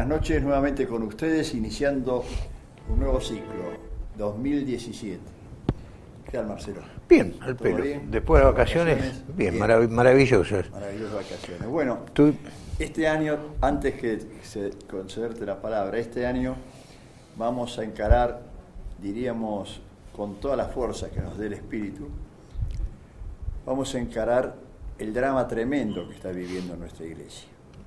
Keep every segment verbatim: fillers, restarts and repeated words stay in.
noches nuevamente con ustedes, iniciando un nuevo ciclo, dos mil diecisiete. ¿Qué tal, Marcelo? Bien, al pelo. Bien? Después de vacaciones, vacaciones bien, bien. Marav maravillosas. Maravillosas vacaciones. Bueno, Tú... este año, antes que se, concederte la palabra, este año vamos a encarar, diríamos, con toda la fuerza que nos dé el espíritu, vamos a encarar el drama tremendo que está viviendo nuestra iglesia.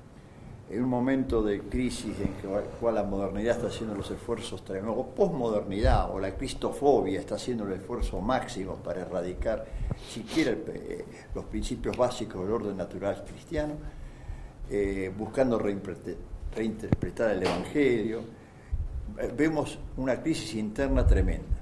En un momento de crisis en el cual la modernidad está haciendo los esfuerzos tremendos, o posmodernidad, o la cristofobia está haciendo el esfuerzo máximo para erradicar siquiera el, eh, los principios básicos del orden natural cristiano, eh, buscando reinterpretar el Evangelio, eh, vemos una crisis interna tremenda.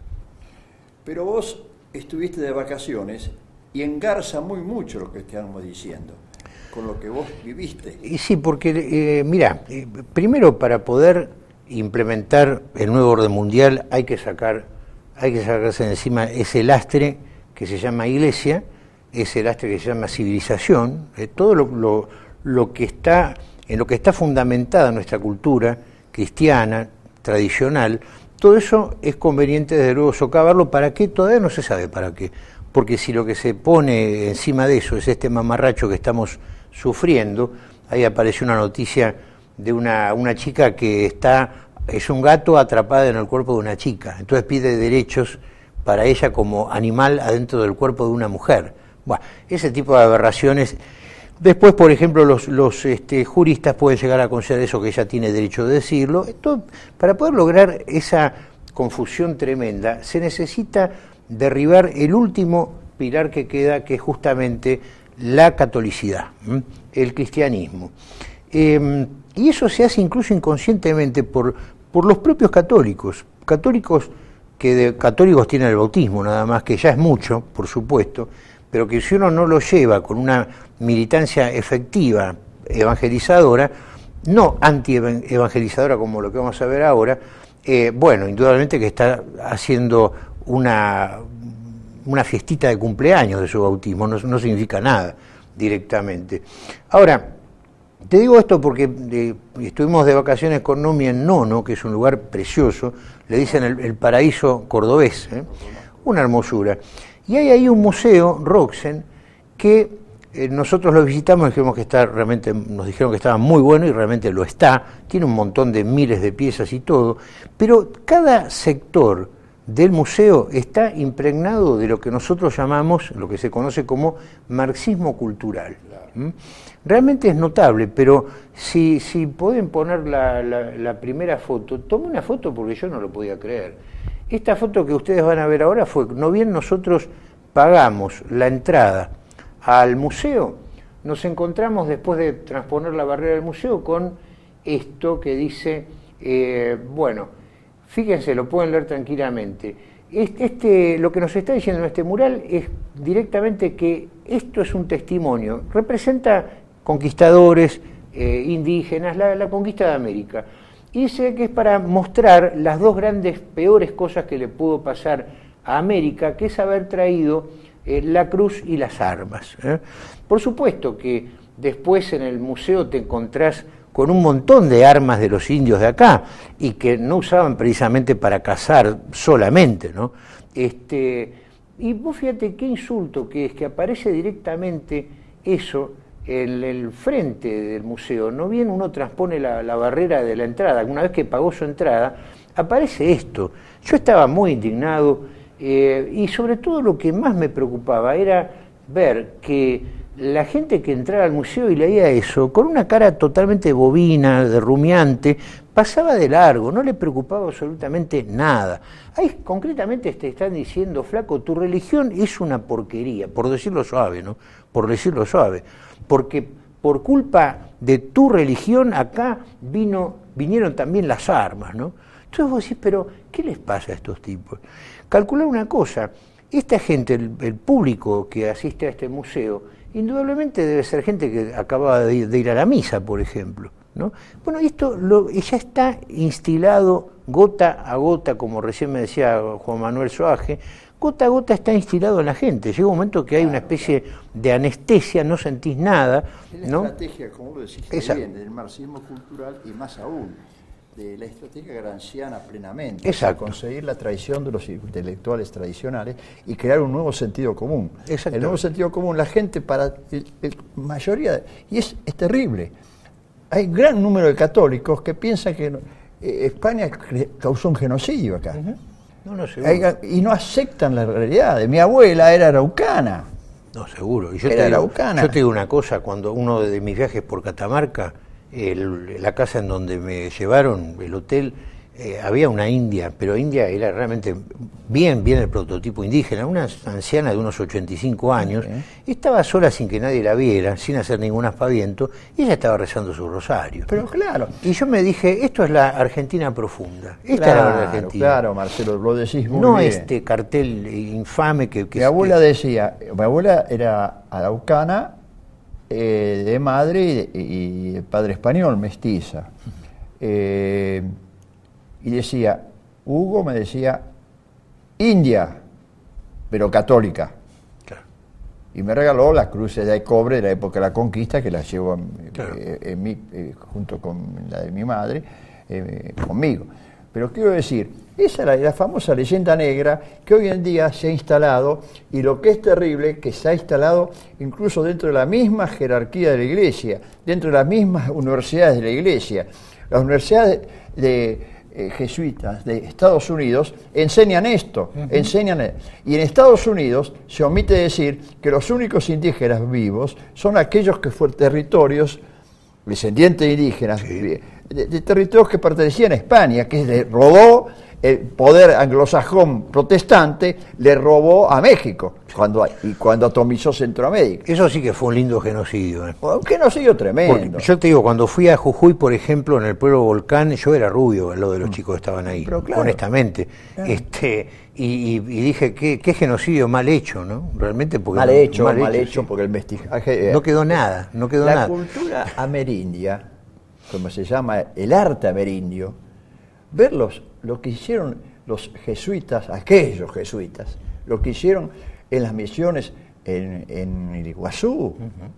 Pero vos estuviste de vacaciones y engarza muy mucho lo que estamos diciendo con lo que vos viviste. Y sí, porque, eh, mira, eh, primero para poder implementar el nuevo orden mundial hay que sacar, hay que sacarse de encima ese lastre que se llama iglesia, ese lastre que se llama civilización, eh, todo lo, lo, lo que está, en lo que está fundamentada nuestra cultura cristiana, tradicional, todo eso es conveniente desde luego socavarlo. ¿Para qué? Todavía no se sabe para qué. Porque si lo que se pone encima de eso es este mamarracho que estamos sufriendo, ahí apareció una noticia de una, una chica que está, es un gato atrapada en el cuerpo de una chica, entonces pide derechos para ella como animal adentro del cuerpo de una mujer. Bueno, ese tipo de aberraciones. Después, por ejemplo, los, los este, juristas pueden llegar a considerar eso, que ella tiene derecho de decirlo. Esto, para poder lograr esa confusión tremenda, se necesita derribar el último pilar que queda, que es justamente la catolicidad, ¿m? el cristianismo. Eh, y eso se hace incluso inconscientemente por, por los propios católicos, católicos que de católicos tienen el bautismo nada más, que ya es mucho, por supuesto, pero que si uno no lo lleva con una militancia efectiva, evangelizadora, no anti-evangelizadora como lo que vamos a ver ahora, eh, bueno, indudablemente que está haciendo una, una fiestita de cumpleaños de su bautismo, no, no significa nada directamente. Ahora, te digo esto porque eh, estuvimos de vacaciones con Nomi en Nono, que es un lugar precioso, le dicen el, el paraíso cordobés, ¿eh? Una hermosura. Y hay ahí un museo, Roxen, que eh, nosotros lo visitamos y dijimos que está realmente, nos dijeron que estaba muy bueno y realmente lo está, tiene un montón de miles de piezas y todo, pero cada sector del museo está impregnado de lo que nosotros llamamos, lo que se conoce como marxismo cultural. ¿Mm? Realmente es notable, pero si, si pueden poner la, la, la primera foto, tomé una foto porque yo no lo podía creer. Esta foto que ustedes van a ver ahora fue, no bien nosotros pagamos la entrada al museo, nos encontramos después de transponer la barrera del museo con esto que dice, eh, bueno, fíjense, lo pueden leer tranquilamente. Este, este, lo que nos está diciendo en este mural es directamente que esto es un testimonio, representa conquistadores, eh, indígenas, la, la conquista de América. Y dice que es para mostrar las dos grandes, peores cosas que le pudo pasar a América, que es haber traído eh, la cruz y las armas. ¿eh? Por supuesto que después en el museo te encontrás con un montón de armas de los indios de acá, y que no usaban precisamente para cazar solamente, ¿no? Este, y vos fíjate qué insulto que es, que aparece directamente eso en el frente del museo. No bien uno transpone la, la barrera de la entrada, una vez que pagó su entrada, aparece esto. Yo estaba muy indignado, eh, y sobre todo lo que más me preocupaba era ver que la gente que entraba al museo y leía eso, con una cara totalmente bovina, de rumiante, pasaba de largo, no le preocupaba absolutamente nada. Ahí concretamente te están diciendo, flaco, tu religión es una porquería, por decirlo suave, ¿no? Por decirlo suave. Porque por culpa de tu religión acá vino, vinieron también las armas, ¿no? Entonces vos decís, pero ¿qué les pasa a estos tipos? Calcular una cosa, esta gente, el, el público que asiste a este museo, indudablemente debe ser gente que acaba de ir, de ir a la misa, por ejemplo, ¿no? Bueno, esto lo, ya está instilado gota a gota, como recién me decía Juan Manuel Soaje, gota a gota está instilado en la gente. Llega un momento que hay una especie de anestesia, no sentís nada. Es la ¿no? estrategia, como lo decís bien, del marxismo cultural y más aún, de la estrategia gramsciana plenamente. Exacto. Conseguir la traición de los intelectuales tradicionales y crear un nuevo sentido común. Exacto. El nuevo sentido común, la gente para la mayoría, y es, es terrible. Hay un gran número de católicos que piensan que eh, España causó un genocidio acá. Uh-huh. No, no, seguro. Hay, y no aceptan la realidad. Mi abuela era araucana. No, seguro. Y yo, era te digo, araucana. yo te digo una cosa, cuando uno de mis viajes por Catamarca, el, la casa en donde me llevaron, el hotel, eh, había una india, pero India era realmente bien, bien el prototipo indígena, una anciana de unos ochenta y cinco años, okay. Estaba sola sin que nadie la viera, sin hacer ningún aspaviento, y ella estaba rezando su rosario. Pero claro. Y yo me dije, esto es la Argentina profunda. Esta claro, era la Argentina. Claro, Marcelo, lo decís muy no bien. No este cartel infame que... que mi abuela que, decía, mi abuela era araucana, eh, de madre y de, y de padre español, mestiza. Eh, y decía, Hugo me decía, India, pero católica. Claro. Y me regaló las cruces de cobre de la época de la conquista, que las llevo en, claro. eh, en mi, eh, junto con la de mi madre, eh, conmigo. Pero quiero decir, esa es la, la famosa leyenda negra que hoy en día se ha instalado, y lo que es terrible, que se ha instalado incluso dentro de la misma jerarquía de la Iglesia, dentro de las mismas universidades de la Iglesia. Las universidades de, de eh, jesuitas de Estados Unidos enseñan esto, uh-huh. enseñan, y en Estados Unidos se omite decir que los únicos indígenas vivos son aquellos que fueron territorios descendientes de indígenas, sí. de, de territorios que pertenecían a España, que le robó el poder anglosajón protestante, le robó a México cuando y cuando atomizó Centroamérica. Eso sí que fue un lindo genocidio. ¿eh? Un genocidio tremendo. Porque yo te digo, cuando fui a Jujuy, por ejemplo, en el pueblo Volcán, yo era rubio al lado de los chicos que estaban ahí, claro, honestamente. Claro. Este, y, y, y dije, ¿qué, qué genocidio mal hecho, ¿no? Realmente porque mal hecho, mal, mal hecho, hecho sí. porque el mestizaje... No quedó nada, no quedó la nada. La cultura amerindia, como se llama el arte amerindio, verlos, lo que hicieron los jesuitas, aquellos jesuitas, lo que hicieron en las misiones en, en el Iguazú, uh-huh.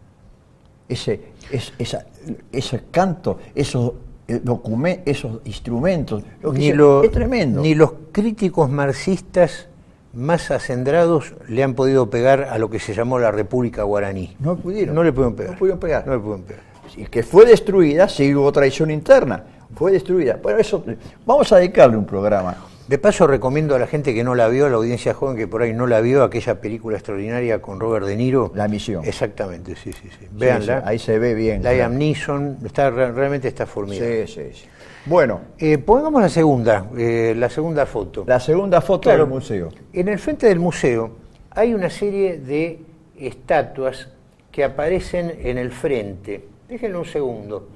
ese, es, esa, ese canto, esos documentos, esos instrumentos, lo que ni hicieron, lo, es tremendo. Ni los críticos marxistas más acendrados le han podido pegar a lo que se llamó la República Guaraní. No pudieron. No le pudieron pegar. No pudieron pegar. No le pudieron pegar. Y que fue destruida, sí hubo traición interna. Fue destruida. Bueno, eso, vamos a dedicarle un programa. De paso, recomiendo a la gente que no la vio, a la audiencia joven que por ahí no la vio, aquella película extraordinaria con Robert De Niro. La Misión. Exactamente, sí, sí, sí. Véanla. Sí, sí, ahí se ve bien. Liam claro. Neeson, está, realmente está formidable. Sí, sí, sí. Bueno. Eh, pongamos la segunda, eh, la segunda foto. La segunda foto claro, del museo. En el frente del museo hay una serie de estatuas que aparecen en el frente. Déjenme un segundo.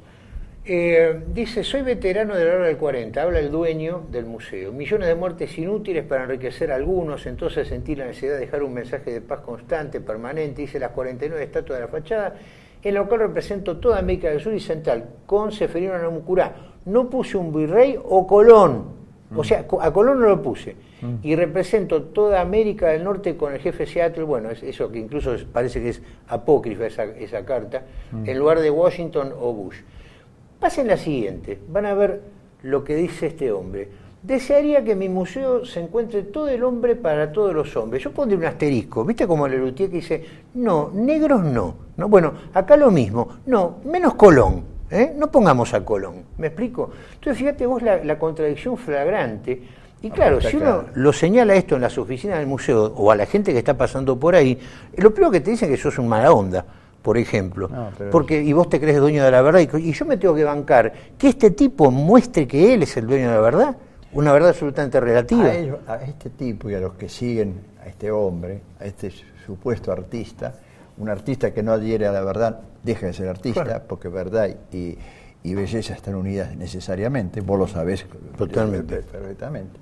Eh, dice, soy veterano de la hora del cuarenta, habla el dueño del museo. Millones de muertes inútiles para enriquecer a algunos, entonces sentí la necesidad de dejar un mensaje de paz constante, permanente. Dice las cuarenta y nueve estatuas de la fachada, en lo cual represento toda América del Sur y Central, con Seferino Namucurá. No puse un virrey o Colón, mm. o sea, a Colón no lo puse. Mm. Y represento toda América del Norte con el jefe Seattle, bueno, es eso que incluso parece que es apócrifa esa, esa carta, mm. en lugar de Washington o Bush. Pasen la siguiente, van a ver lo que dice este hombre. Desearía que en mi museo se encuentre todo el hombre para todos los hombres. Yo pondré un asterisco, ¿viste como Lelutier que dice, no, negros no, no? Bueno, acá lo mismo, no, menos Colón, ¿eh? No pongamos a Colón, ¿me explico? Entonces fíjate vos la, la contradicción flagrante. Y claro, si uno lo señala esto en las oficinas del museo o a la gente que está pasando por ahí, lo primero que te dicen es que sos un mala onda. Por ejemplo, no, porque y vos te crees dueño de la verdad y, y yo me tengo que bancar que este tipo muestre que él es el dueño de la verdad, una verdad absolutamente relativa. A, ellos, a este tipo y a los que siguen a este hombre, a este supuesto artista, un artista que no adhiere a la verdad, deja de ser artista, claro. porque verdad y, y belleza están unidas necesariamente, vos lo sabés totalmente, perfectamente.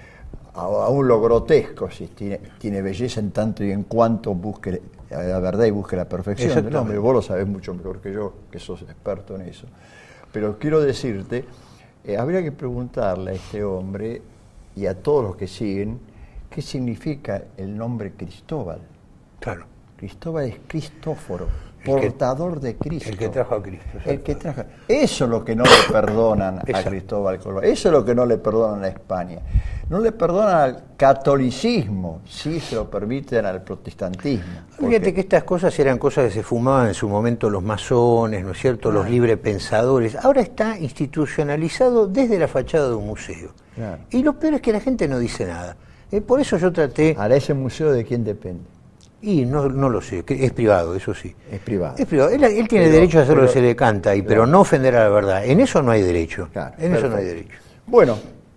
Aún lo grotesco, si tiene, tiene belleza en tanto y en cuanto busque la verdad y busque la perfección del hombre. Vos lo sabés mucho mejor que yo, que sos experto en eso. Pero quiero decirte, eh, habría que preguntarle a este hombre y a todos los que siguen ¿qué significa el nombre Cristóbal? Claro. Cristóbal es Cristóforo, El que, portador de Cristo. El que trajo a Cristo. El que trajo. Eso es lo que no le perdonan a Exacto. Cristóbal Colón. Eso es lo que no le perdonan a España. No le perdonan al catolicismo, sí se lo permiten al protestantismo. Fíjate porque... que estas cosas eran cosas que se fumaban en su momento los masones, ¿no es cierto?, claro. Los librepensadores. Ahora está institucionalizado desde la fachada de un museo. Claro. Y lo peor es que la gente no dice nada. Eh, por eso yo traté... Ahora, ¿ese museo de quién depende? Y no, no lo sé, es privado, eso sí. Es privado. Es privado. Él, él tiene pero, derecho a hacer pero, lo que se le canta, y, claro. Pero no ofender a la verdad. En eso no hay derecho. Claro, en perfecto. Eso no hay derecho. Bueno,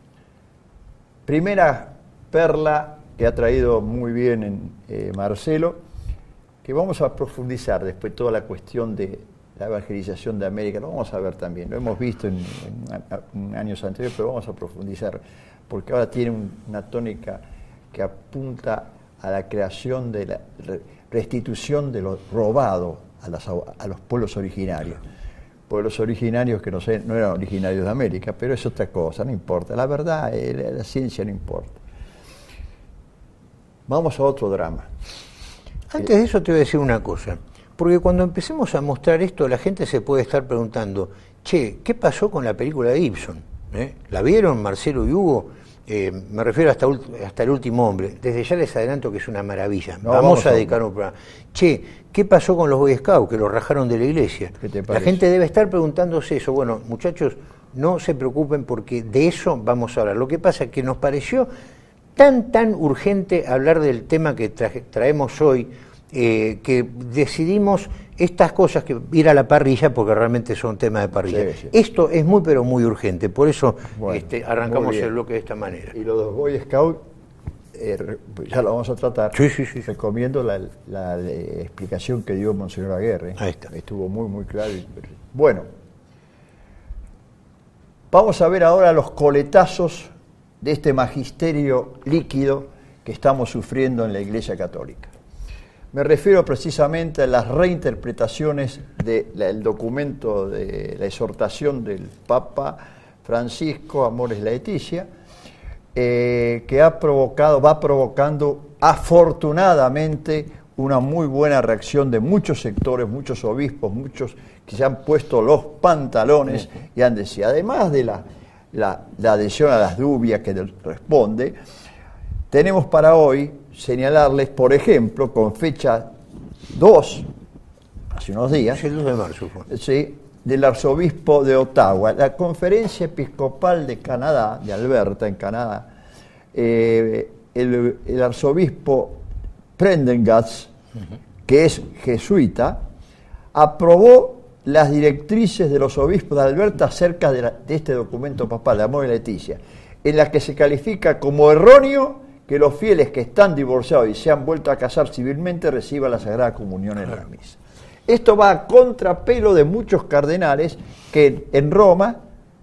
primera perla que ha traído muy bien en, eh, Marcelo, que vamos a profundizar después toda la cuestión de la evangelización de América. Lo vamos a ver también. Lo hemos visto en, en, en años anteriores, pero vamos a profundizar, porque ahora tiene un, una tónica que apunta a la creación de la restitución de lo robado a, las, a los pueblos originarios. Pueblos originarios que no, sé, no eran originarios de América, pero es otra cosa, no importa. La verdad, la, la ciencia no importa. Vamos a otro drama. Antes de eso te voy a decir una cosa, porque cuando empecemos a mostrar esto, la gente se puede estar preguntando, che, ¿qué pasó con la película de Ibsen? ¿Eh? ¿La vieron, Marcelo y Hugo? Eh, me refiero hasta, hasta El último hombre. Desde ya les adelanto que es una maravilla. No, vamos, vamos a dedicar un programa. Che, ¿qué pasó con los Boy Scouts que los rajaron de la iglesia? La gente debe estar preguntándose eso. Bueno, muchachos, no se preocupen porque de eso vamos a hablar. Lo que pasa es que nos pareció tan, tan urgente hablar del tema que traje, traemos hoy, eh, que decidimos estas cosas que ir a la parrilla porque realmente son temas de parrilla. Sí, sí. Esto es muy pero muy urgente, por eso bueno, este, arrancamos el bloque de esta manera. Y los dos Boy Scouts, eh, ya lo vamos a tratar. Sí, sí, sí. Recomiendo la, la, la explicación que dio Monseñor Aguirre. Ahí está. Estuvo muy, muy claro. Bueno, vamos a ver ahora los coletazos de este magisterio líquido que estamos sufriendo en la Iglesia Católica. Me refiero precisamente a las reinterpretaciones del documento de la exhortación del Papa Francisco, Amoris Laetitia, eh, que ha provocado, va provocando afortunadamente una muy buena reacción de muchos sectores, muchos obispos, muchos que se han puesto los pantalones y han decidido, además de la, la, la adhesión a las dubias que responde, tenemos para hoy señalarles, por ejemplo, con fecha dos, hace unos días, el dos de marzo fue. Sí, del arzobispo de Ottawa, la Conferencia Episcopal de Canadá, de Alberta, en Canadá, eh, el, el arzobispo Prendergast, uh-huh. que es jesuita, aprobó las directrices de los obispos de Alberta acerca de, la, de este documento papal, de Amoris Laetitia, en la que se califica como erróneo que los fieles que están divorciados y se han vuelto a casar civilmente reciban la Sagrada Comunión en la misa. Esto va a contrapelo de muchos cardenales que en Roma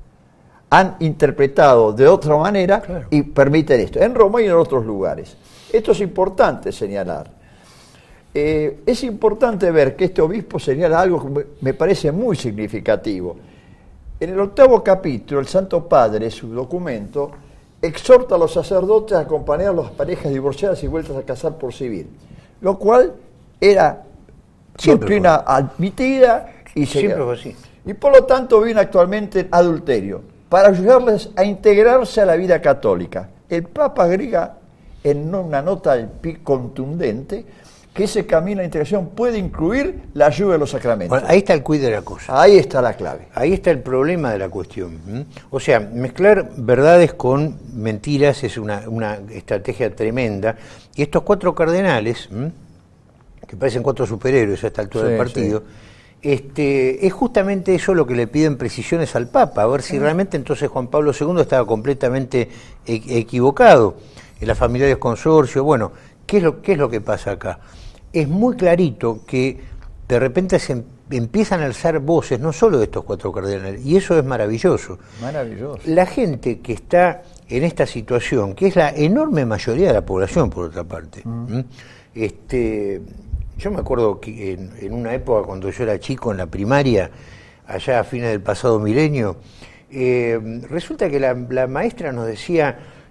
han interpretado de otra manera claro. y permiten esto, en Roma y en otros lugares. Esto es importante señalar. Eh, es importante ver que este obispo señala algo que me parece muy significativo. En el octavo capítulo, el Santo Padre, su documento, exhorta a los sacerdotes a acompañar a las parejas divorciadas y vueltas a casar por civil, lo cual era doctrina admitida y siempre fue así. Y por lo tanto viene actualmente adulterio, para ayudarles a integrarse a la vida católica. El Papa agrega en una nota del P I contundente que ese camino a la integración puede incluir la ayuda de los sacramentos. Bueno, ahí está el quid de la cosa. Ahí está la clave. Ahí está el problema de la cuestión. ¿Mm? O sea, mezclar verdades con mentiras es una, una estrategia tremenda. Y estos cuatro cardenales, ¿m? que parecen cuatro superhéroes a esta altura sí, del partido, sí. este, es justamente eso lo que le piden precisiones al Papa, a ver si realmente entonces Juan Pablo segundo estaba completamente e- equivocado. En la familia de consorcio, bueno, ¿qué es lo, qué es lo que pasa acá? Es muy clarito que de repente se empiezan a alzar voces, no solo de estos cuatro cardenales, y eso es maravilloso. Maravilloso. La gente que está en esta situación, que es la enorme mayoría de la población, por otra parte. Mm. Este, yo me acuerdo que en, en una época, cuando yo era chico, en la primaria, allá a fines del pasado milenio, eh, resulta que la, la maestra nos decía...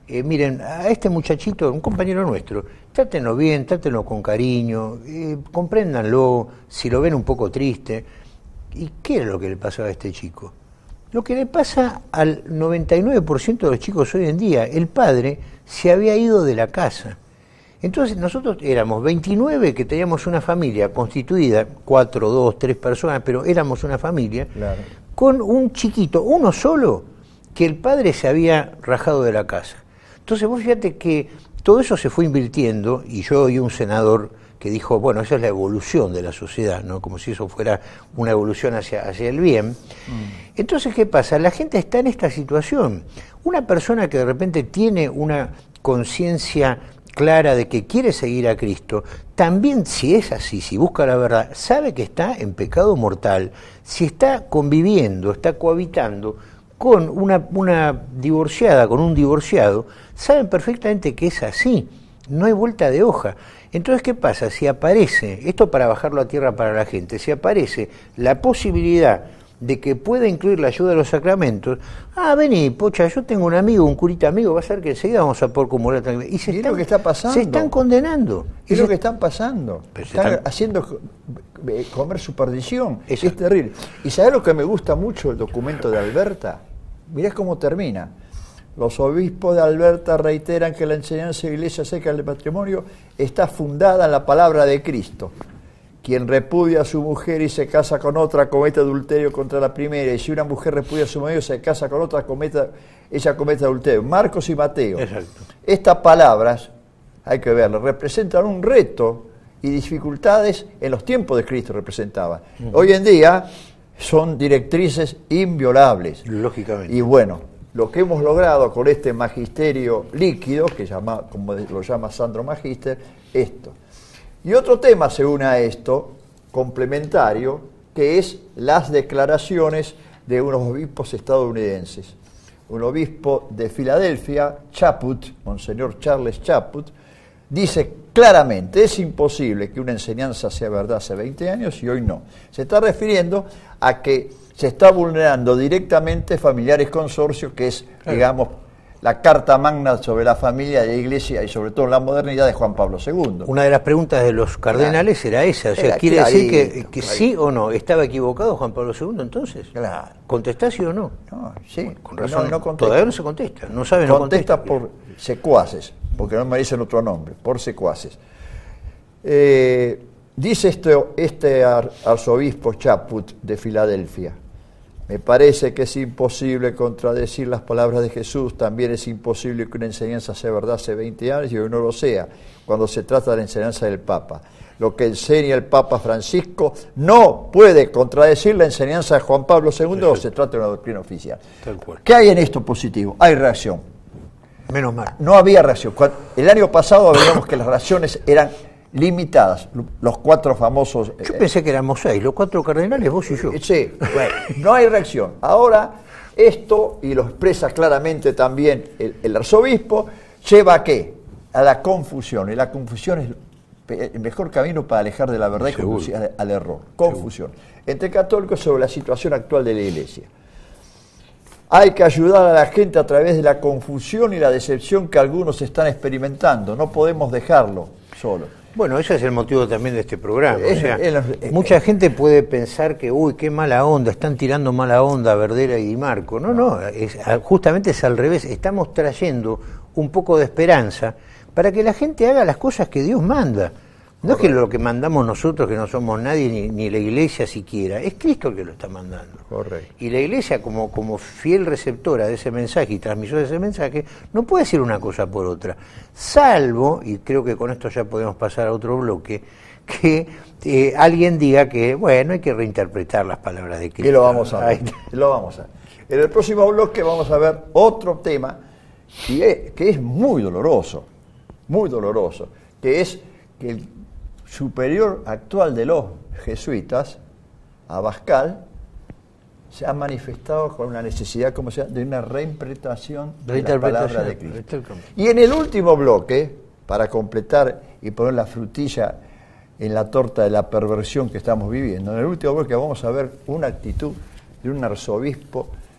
eh, miren, a este muchachito, un compañero nuestro, trátenlo bien, trátenlo con cariño, eh, compréndanlo, si lo ven un poco triste. ¿Y qué es lo que le pasó a este chico? Lo que le pasa al noventa y nueve por ciento de los chicos hoy en día. El padre se había ido de la casa. Entonces nosotros éramos veintinueve que teníamos una familia constituida, cuatro, dos, tres personas, pero éramos una familia, claro, con un chiquito, uno solo, que el padre se había rajado de la casa. Entonces vos fíjate que todo eso se fue invirtiendo, y yo oí un senador que dijo, bueno, esa es la evolución de la sociedad, ¿no? Como si eso fuera una evolución hacia, hacia el bien. Mm. Entonces, ¿qué pasa? La gente está en esta situación. Una persona que de repente tiene una conciencia clara de que quiere seguir a Cristo, también, si es así, si busca la verdad, sabe que está en pecado mortal, si está conviviendo, está cohabitando con una, una divorciada, con un divorciado, saben perfectamente que es así, no hay vuelta de hoja. Entonces, ¿qué pasa? Si aparece, esto para bajarlo a tierra para la gente, si aparece la posibilidad de que pueda incluir la ayuda de los sacramentos, ah, vení, pocha, yo tengo un amigo, un curita amigo, va a ser que enseguida vamos a poder comulgar tranquilamente. Y se ¿Y están, es lo que está pasando? Se están condenando. Es lo que están pasando. Pero están, están haciendo comer su perdición. Eso es terrible. ¿Y sabés lo que me gusta mucho el documento de Alberta? Mirá cómo termina. Los obispos de Alberta reiteran que la enseñanza de la Iglesia acerca del matrimonio está fundada en la palabra de Cristo. Quien repudia a su mujer y se casa con otra comete adulterio contra la primera, y si una mujer repudia a su marido y se casa con otra, cometa, ella comete adulterio. Marcos y Mateo. Exacto. Estas palabras, hay que verlas, representan un reto y dificultades en los tiempos de Cristo representaban. Uh-huh. Hoy en día son directrices inviolables. Lógicamente. Y bueno, lo que hemos logrado con este magisterio líquido, que llama, como lo llama Sandro Magister, esto. Y otro tema se une a esto, complementario, que es las declaraciones de unos obispos estadounidenses. Un obispo de Filadelfia, Chaput, Monseñor Charles Chaput, dice claramente, es imposible que una enseñanza sea verdad hace veinte años y hoy no. Se está refiriendo a que se está vulnerando directamente familiares consorcios, que es, claro, digamos, la carta magna sobre la familia de la Iglesia y sobre todo la modernidad de Juan Pablo segundo. Una de las preguntas de los cardenales, claro, era esa, o sea, era, ¿quiere clarito, decir que, que sí o no? ¿Estaba equivocado Juan Pablo segundo entonces? Claro. ¿Contestá sí o no? No, sí. Bueno, con razón, no, no todavía no se contesta, no sabe, no contesta. contesta. Por secuaces, porque no me dicen otro nombre, por secuaces. Eh, dice este, este arzobispo Chaput de Filadelfia: me parece que es imposible contradecir las palabras de Jesús, también es imposible que una enseñanza sea verdad hace veinte años y hoy no lo sea, cuando se trata de la enseñanza del Papa. Lo que enseña el Papa Francisco no puede contradecir la enseñanza de Juan Pablo segundo, o se trata de una doctrina oficial. Tal cual. ¿Qué hay en esto positivo? Hay reacción. Menos mal. No había reacción. El año pasado veíamos que las reacciones eran limitadas, los cuatro famosos... Yo eh, pensé que éramos seis, los cuatro cardenales, vos y yo. Sí, bueno, no hay reacción. Ahora, esto, y lo expresa claramente también el, el arzobispo, lleva a qué? A la confusión, y la confusión es el mejor camino para alejar de la verdad Seguro. y conducir al, al error. Confusión. Seguro. Entre católicos sobre la situación actual de la Iglesia. Hay que ayudar a la gente a través de la confusión y la decepción que algunos están experimentando. No podemos dejarlo solo. Bueno, ese es el motivo también de este programa. O sea, es, es, es, mucha gente puede pensar que, uy, qué mala onda, están tirando mala onda a Verdera y Di Marco. No, no, es, justamente es al revés. Estamos trayendo un poco de esperanza para que la gente haga las cosas que Dios manda. No Correcto. Es que lo que mandamos nosotros, que no somos nadie, ni, ni la Iglesia siquiera, es Cristo el que lo está mandando. Correcto. Y la Iglesia, como, como fiel receptora de ese mensaje y transmisora de ese mensaje, no puede decir una cosa por otra. Salvo, y creo que con esto ya podemos pasar a otro bloque, que eh, alguien diga que, bueno, hay que reinterpretar las palabras de Cristo. Y lo vamos a ver. Lo vamos a ver. En el próximo bloque vamos a ver otro tema y es, que es muy doloroso, muy doloroso, que es que el superior actual de los jesuitas, Abascal, se ha manifestado con una necesidad, como sea, de una reinterpretación de la palabra de Cristo. Y en el último bloque, para completar y poner la frutilla en la torta de la perversión que estamos viviendo, en el último bloque vamos a ver una actitud de un arzobispo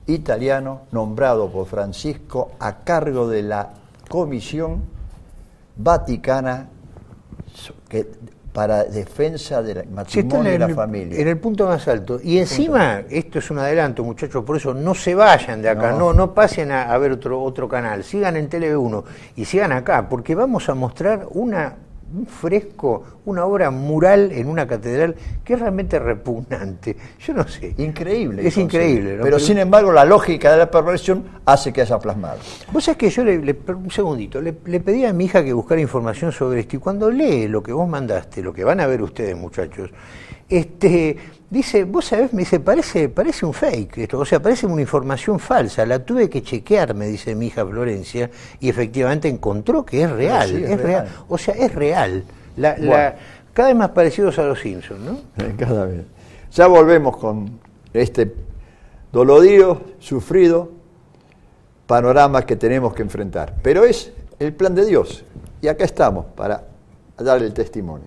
italiano nombrado por Francisco a cargo de la Comisión Vaticana que, para defensa del matrimonio sí, y la el, familia. En el punto más alto. Y encima, esto es un adelanto, muchachos, por eso no se vayan de acá, no, no, no pasen a, a ver otro, otro canal, sigan en Tele uno y sigan acá, porque vamos a mostrar una... un fresco, una obra mural en una catedral que es realmente repugnante. Yo no sé. Increíble. Es increíble. ¿no? Pero, Pero sin embargo la lógica de la perversión hace que haya plasmado. Vos sabés que yo, le, le, un segundito, le, le pedí a mi hija que buscara información sobre esto y cuando lee lo que vos mandaste, lo que van a ver ustedes muchachos, este... dice, vos sabés, me dice, parece, parece un fake esto, o sea, parece una información falsa, la tuve que chequear, me dice mi hija Florencia, y efectivamente encontró que es real, sí, es, es real. real, o sea, es real, la, bueno. la, cada vez más parecidos a los Simpsons, ¿no? Cada vez. Ya volvemos con este dolorido, sufrido panorama que tenemos que enfrentar, pero es el plan de Dios, y acá estamos para darle el testimonio.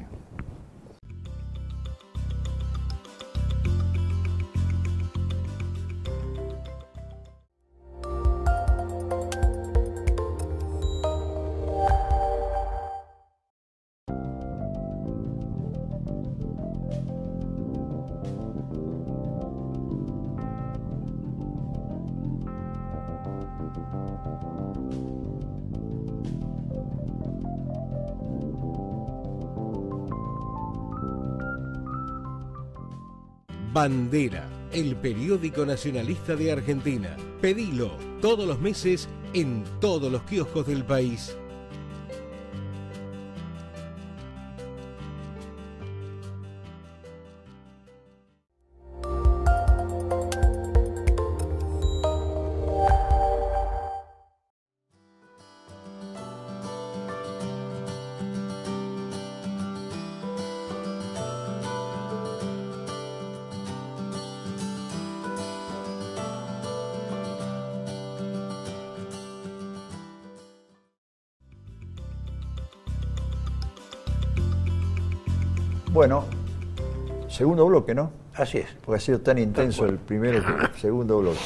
Bandera, el periódico nacionalista de Argentina. Pedilo todos los meses en todos los kioscos del país. Bueno, segundo bloque, ¿no? Así es. Porque ha sido tan intenso el primero que el segundo bloque.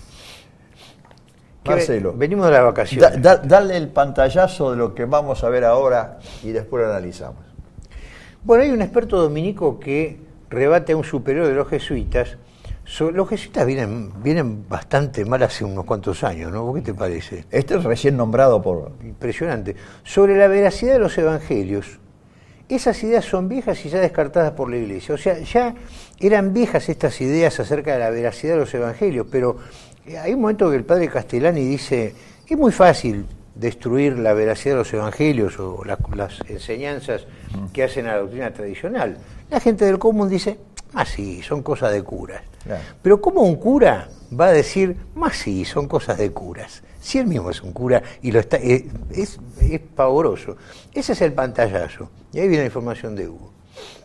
Marcelo, venimos de las vacaciones. Da, da, dale el pantallazo de lo que vamos a ver ahora y después lo analizamos. Bueno, hay un experto dominico que rebate a un superior de los jesuitas. So, los jesuitas vienen, vienen bastante mal hace unos cuantos años, ¿no? ¿Qué te parece? Este es recién nombrado por... Impresionante. Sobre la veracidad de los evangelios. Esas ideas son viejas y ya descartadas por la Iglesia. O sea, ya eran viejas estas ideas acerca de la veracidad de los evangelios, pero hay un momento que el padre Castellani dice, es muy fácil destruir la veracidad de los evangelios o la, las enseñanzas que hacen a la doctrina tradicional. La gente del común dice, ah sí, son cosas de curas. Claro. Pero ¿cómo un cura va a decir, más sí, son cosas de curas? Si él mismo es un cura y lo está, es, es, es pavoroso. Ese es el pantallazo. Y ahí viene la información de Hugo.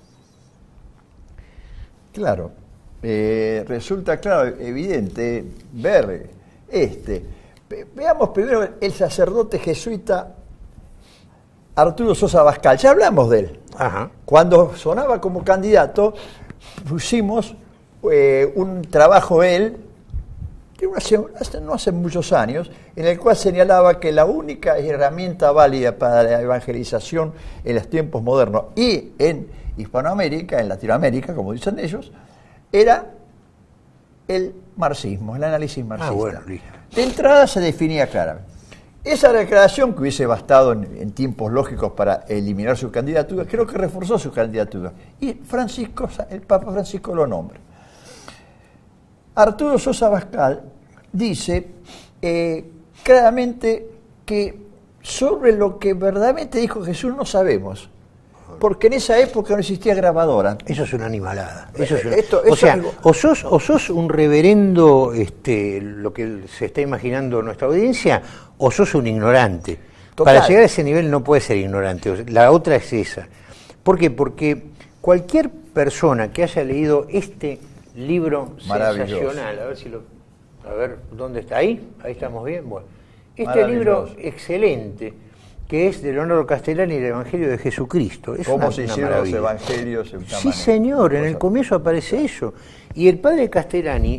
Claro. Eh, resulta claro, evidente ver este. Veamos primero el sacerdote jesuita Arturo Sosa Bascal. Ya hablamos de él. Ajá. Cuando sonaba como candidato, pusimos eh, un trabajo de él, hace, no hace muchos años, en el cual señalaba que la única herramienta válida para la evangelización en los tiempos modernos y en Hispanoamérica, en Latinoamérica, como dicen ellos, era el marxismo, el análisis marxista. Ah, bueno, de entrada se definía claramente. Esa declaración, que hubiese bastado en, en tiempos lógicos para eliminar su candidatura, creo que reforzó su candidatura. Y Francisco, el Papa Francisco lo nombra. Arturo Sosa Bascal dice eh, claramente que sobre lo que verdaderamente dijo Jesús no sabemos, porque en esa época no existía grabadora. Eso es una animalada. Eso es una... Esto, o sea, algo... o, sos, o sos un reverendo, este, lo que se está imaginando nuestra audiencia, o sos un ignorante. Total. Para llegar a ese nivel no puedes ser ignorante. O sea, la otra es esa. ¿Por qué? Porque cualquier persona que haya leído este libro sensacional, a ver si lo, a ver dónde está ahí, ahí estamos bien. Bueno, este libro excelente que es de Leonardo Castellani, el Evangelio de Jesucristo. Es ¿Cómo una, se una hicieron maravilla. los evangelios? En Sí, señor, en el comienzo aparece eso. Y el padre Castellani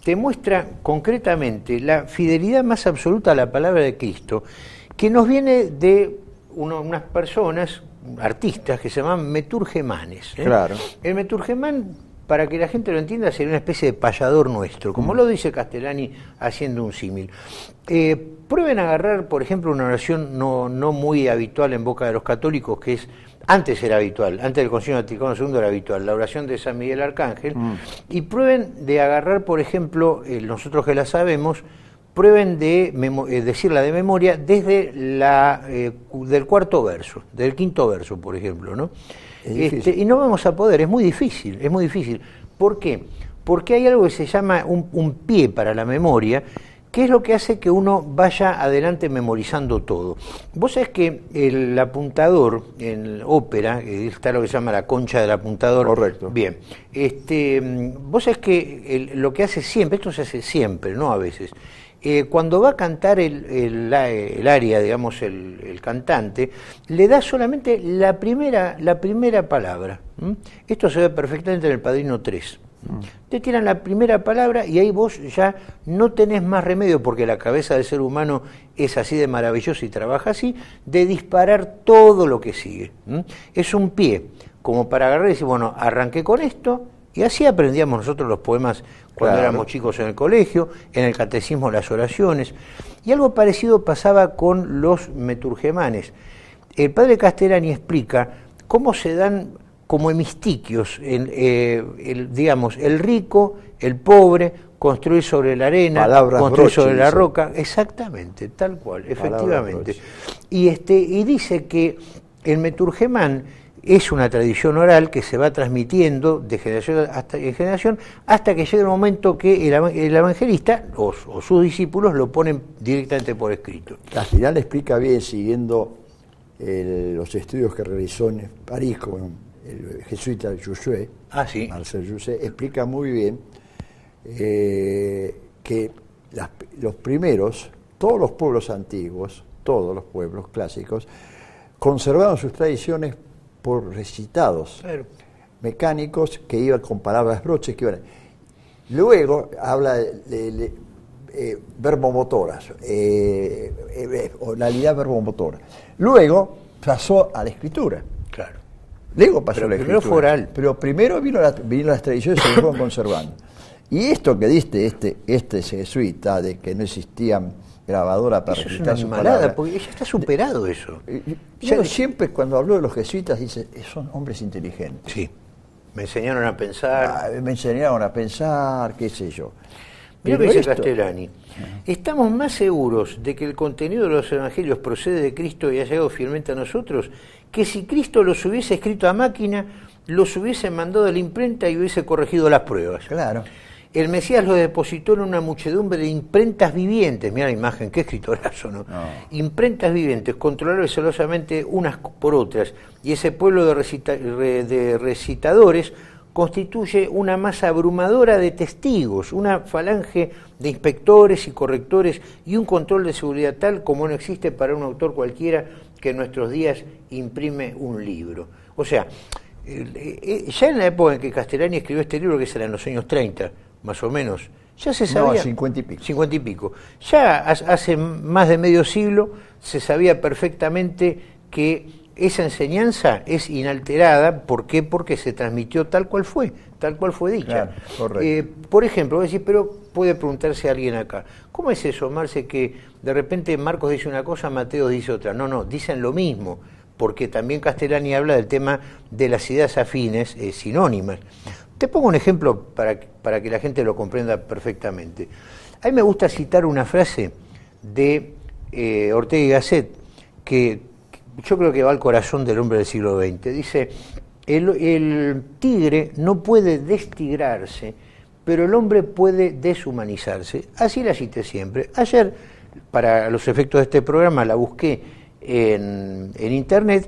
te muestra concretamente la fidelidad más absoluta a la palabra de Cristo, que nos viene de uno, unas personas, artistas, que se llaman meturgemanes. ¿eh? Claro. El meturgemán, para que la gente lo entienda, sería una especie de payador nuestro, como mm. lo dice Castellani haciendo un símil. Eh, prueben a agarrar, por ejemplo, una oración no, no muy habitual en boca de los católicos, que es, antes era habitual, antes del Concilio Vaticano segundo era habitual, la oración de San Miguel Arcángel, mm. y prueben de agarrar, por ejemplo, eh, nosotros que la sabemos, prueben de memo- eh, decirla de memoria desde la eh, del cuarto verso, del quinto verso, por ejemplo, ¿no? Este, y no vamos a poder, es muy difícil, es muy difícil. ¿Por qué? Porque hay algo que se llama un, un pie para la memoria, que es lo que hace que uno vaya adelante memorizando todo. Vos sabés que el apuntador en ópera, está lo que se llama la concha del apuntador. Correcto. Bien. Este, vos sabés que el, lo que hace siempre, esto se hace siempre, no a veces, eh, cuando va a cantar el, el, el aria, digamos, el, el cantante, le da solamente la primera, la primera palabra. ¿Mm? Esto se ve perfectamente en El Padrino tres. Te tiran la primera palabra y ahí vos ya no tenés más remedio, porque la cabeza del ser humano es así de maravillosa y trabaja así, de disparar todo lo que sigue. ¿Mm? Es un pie, como para agarrar y decir, bueno, arranqué con esto, y así aprendíamos nosotros los poemas cuando claro. éramos chicos en el colegio, en el catecismo las oraciones, y algo parecido pasaba con los meturgemanes. El padre Castellani explica cómo se dan como hemistiquios, el, eh, el, digamos, el rico, el pobre, construir sobre la arena, Palabras construir broche, sobre la dice. roca, exactamente, tal cual, efectivamente. Y, este, y dice que el meturgemán es una tradición oral que se va transmitiendo de generación hasta en generación hasta que llega el momento que el, el evangelista o, o sus discípulos lo ponen directamente por escrito. Castellani explica bien, siguiendo el, los estudios que realizó en París con el jesuita Jussieu, ah, ¿sí? Marcel Jussieu, explica muy bien eh, que las, los primeros, todos los pueblos antiguos, todos los pueblos clásicos, conservaron sus tradiciones por recitados claro. mecánicos que iban con palabras broches, que iban. Luego habla de, de, de eh, verbomotoras, eh, eh, oralidad verbomotora. Luego pasó a la escritura. Claro. Luego pasó pero la primero escritura. Fue oral. Pero primero vino, la, vino las tradiciones y se fueron conservando. Y esto que diste este, este jesuita de que no existían grabadora para eso recitar es su una malada, palabra. porque ya está superado eso. Yo siempre cuando hablo de los jesuitas dice, son hombres inteligentes. Sí, me enseñaron a pensar. Ah, me enseñaron a pensar, qué sé yo. Mira lo que dice esto... Castellani. Estamos más seguros de que el contenido de los evangelios procede de Cristo y ha llegado fielmente a nosotros, que si Cristo los hubiese escrito a máquina, los hubiese mandado a la imprenta y hubiese corregido las pruebas. Claro. El Mesías los depositó en una muchedumbre de imprentas vivientes, mira la imagen, qué escritorazo, ¿no? no. Imprentas vivientes, controlables celosamente unas por otras, y ese pueblo de, recita, de recitadores constituye una masa abrumadora de testigos, una falange de inspectores y correctores y un control de seguridad tal como no existe para un autor cualquiera que en nuestros días imprime un libro. O sea, ya en la época en que Castellani escribió este libro, que será en los años treinta, más o menos, ya se sabía... No, cincuenta y pico. cincuenta y pico. Ya hace más de medio siglo se sabía perfectamente que esa enseñanza es inalterada. ¿Por qué? Porque se transmitió tal cual fue, tal cual fue dicha. Claro, correcto. Eh, por ejemplo, voy a decir, pero puede preguntarse a alguien acá, ¿cómo es eso, Marce, que de repente Marcos dice una cosa, Mateo dice otra? No, no, dicen lo mismo, porque también Castellani habla del tema de las ideas afines, eh, sinónimas. Te pongo un ejemplo para, para que la gente lo comprenda perfectamente. A mí me gusta citar una frase de eh, Ortega y Gasset, que yo creo que va al corazón del hombre del siglo veinte. Dice, el, el tigre no puede destigrarse, pero el hombre puede deshumanizarse. Así la cité siempre. Ayer, para los efectos de este programa, la busqué en, en internet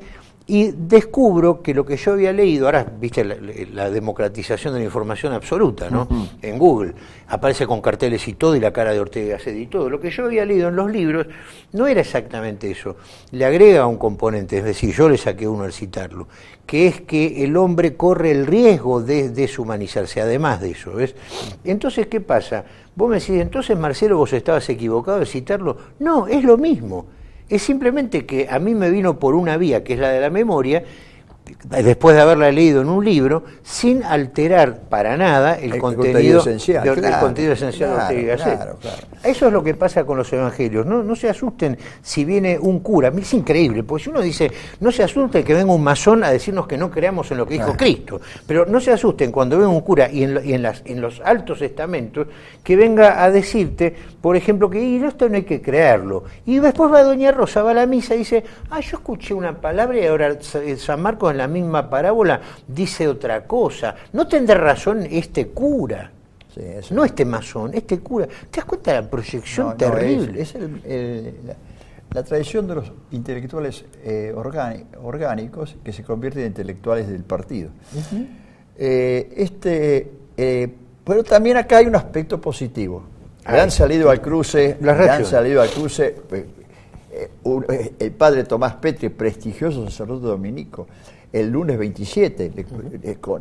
y descubro que lo que yo había leído, ahora viste la, la democratización de la información absoluta, ¿no? Uh-huh. En Google aparece con carteles y todo, y la cara de Ortega y Gasset y todo. Lo que yo había leído en los libros no era exactamente eso. Le agrega un componente, es decir, yo le saqué uno al citarlo, que es que el hombre corre el riesgo de deshumanizarse, además de eso, ¿ves? Entonces, ¿qué pasa? Vos me decís, entonces, Marcelo, vos estabas equivocado de citarlo. No, es lo mismo. Es simplemente que a mí me vino por una vía, que es la de la memoria, después de haberla leído en un libro, sin alterar para nada el, el contenido, contenido esencial, de, claro, el contenido esencial claro, de Ortega y Gasset. Claro, claro. Eso es lo que pasa con los evangelios. No, no se asusten si viene un cura. Es increíble, porque si uno dice, no se asusten que venga un masón a decirnos que no creamos en lo que dijo claro. Cristo, pero no se asusten cuando venga un cura y en, y en, las, en los altos estamentos que venga a decirte, por ejemplo, que y esto no hay que creerlo. Y después va doña Rosa, va a la misa y dice, ah, yo escuché una palabra y ahora San Marcos en la misma parábola dice otra cosa. No tendrá razón este cura, sí, no este masón, este cura. ¿Te das cuenta de la proyección no, terrible? No, es, es el, el, la, la tradición de los intelectuales eh, orgánicos que se convierten en intelectuales del partido. Uh-huh. eh, este, eh, pero también acá hay un aspecto positivo. Le han salido al cruce, le han salido al cruce eh, eh, un, eh, el padre Tomás Petri, prestigioso sacerdote dominico, el lunes veintisiete, uh-huh.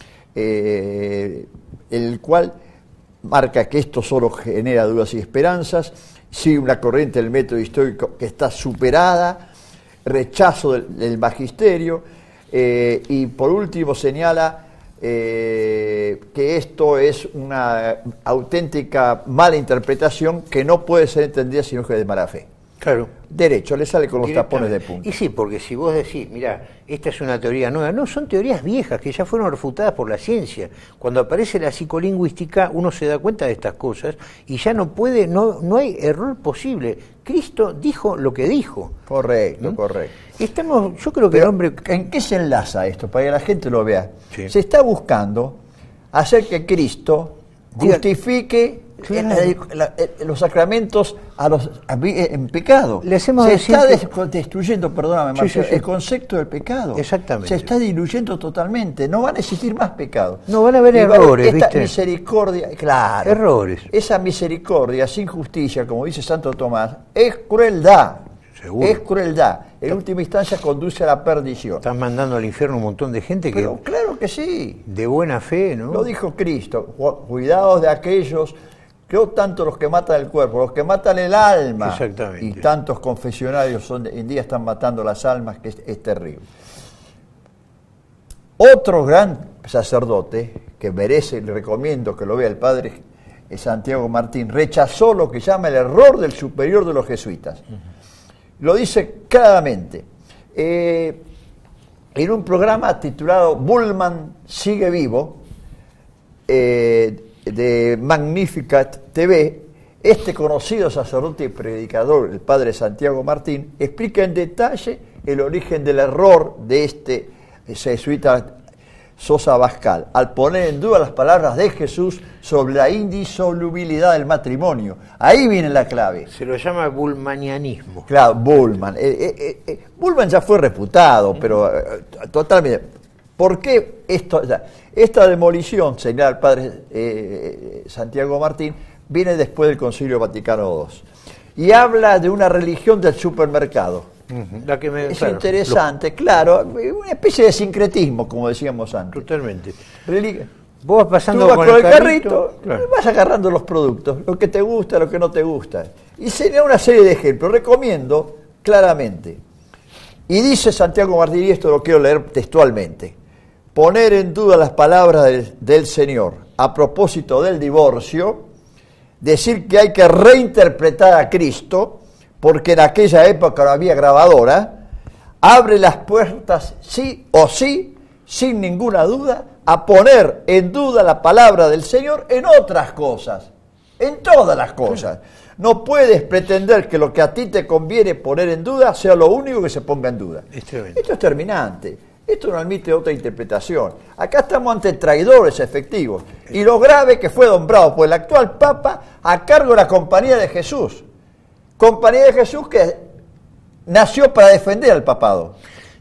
eh, el cual marca que esto solo genera dudas y esperanzas, sigue una corriente del método histórico que está superada, rechazo del, del magisterio, eh, y por último señala eh, que esto es una auténtica mala interpretación que no puede ser entendida sino que de mala fe. Claro. Derecho, le sale con los tapones de punta. Y sí, porque si vos decís, mira, esta es una teoría nueva, no, son teorías viejas que ya fueron refutadas por la ciencia. Cuando aparece la psicolingüística, uno se da cuenta de estas cosas y ya no puede, no, no hay error posible. Cristo dijo lo que dijo. Correcto, ¿no? Correcto. Estamos, yo creo que Pero, el hombre... ¿en qué se enlaza esto? Para que la gente lo vea. Sí. Se está buscando hacer que Cristo justifique claro. el, el, el, los sacramentos a los a, en pecado. Le hacemos se está que... des, destruyendo, perdóname, Marcelo, sí, sí, sí. el concepto del pecado. Exactamente. Se está diluyendo totalmente. No van a existir más pecados. No van a haber y errores. Esta ¿viste? misericordia, claro. Errores. Esa misericordia sin justicia, como dice Santo Tomás, es crueldad. Seguro. Es crueldad. En última instancia conduce a la perdición. Estás mandando al infierno un montón de gente que... Pero claro que sí. De buena fe, ¿no? Lo dijo Cristo. Cuidados de aquellos, creo tanto los que matan el cuerpo, los que matan el alma. Exactamente. Y tantos confesionarios son, en día están matando las almas, que es, es terrible. Otro gran sacerdote, que merece, le recomiendo que lo vea el padre Santiago Martín, rechazó lo que llama el error del superior de los jesuitas. Uh-huh. Lo dice claramente. Eh, en un programa titulado Bullman sigue vivo, eh, de Magnificat T V, este conocido sacerdote y predicador, el padre Santiago Martín, explica en detalle el origen del error de este jesuita Sosa Bascal, al poner en duda las palabras de Jesús sobre la indisolubilidad del matrimonio. Ahí viene la clave. Se lo llama bullmanianismo. Claro, Bullman. Eh, eh, eh, Bullman ya fue refutado, pero eh, totalmente. ¿Por qué esto? O sea, esta demolición, señala el padre eh, Santiago Martín, viene después del Concilio Vaticano segundo. Y habla de una religión del supermercado. La que me, es claro, interesante, lo... claro, una especie de sincretismo, como decíamos antes. Totalmente. Religi... Vos vas pasando Tú vas con, con el el carrito, carrito claro. vas agarrando los productos, lo que te gusta, lo que no te gusta. Y sería una serie de ejemplos. Recomiendo claramente. Y dice Santiago Martín, y esto lo quiero leer textualmente, poner en duda las palabras del, del Señor a propósito del divorcio, decir que hay que reinterpretar a Cristo, porque en aquella época no había grabadora, abre las puertas sí o sí, sin ninguna duda, a poner en duda la palabra del Señor en otras cosas, en todas las cosas. No puedes pretender que lo que a ti te conviene poner en duda sea lo único que se ponga en duda. Esto es terminante. Esto no admite otra interpretación. Acá estamos ante traidores efectivos. Y lo grave que fue nombrado por el actual Papa a cargo de la Compañía de Jesús. Compañía de Jesús que nació para defender al papado.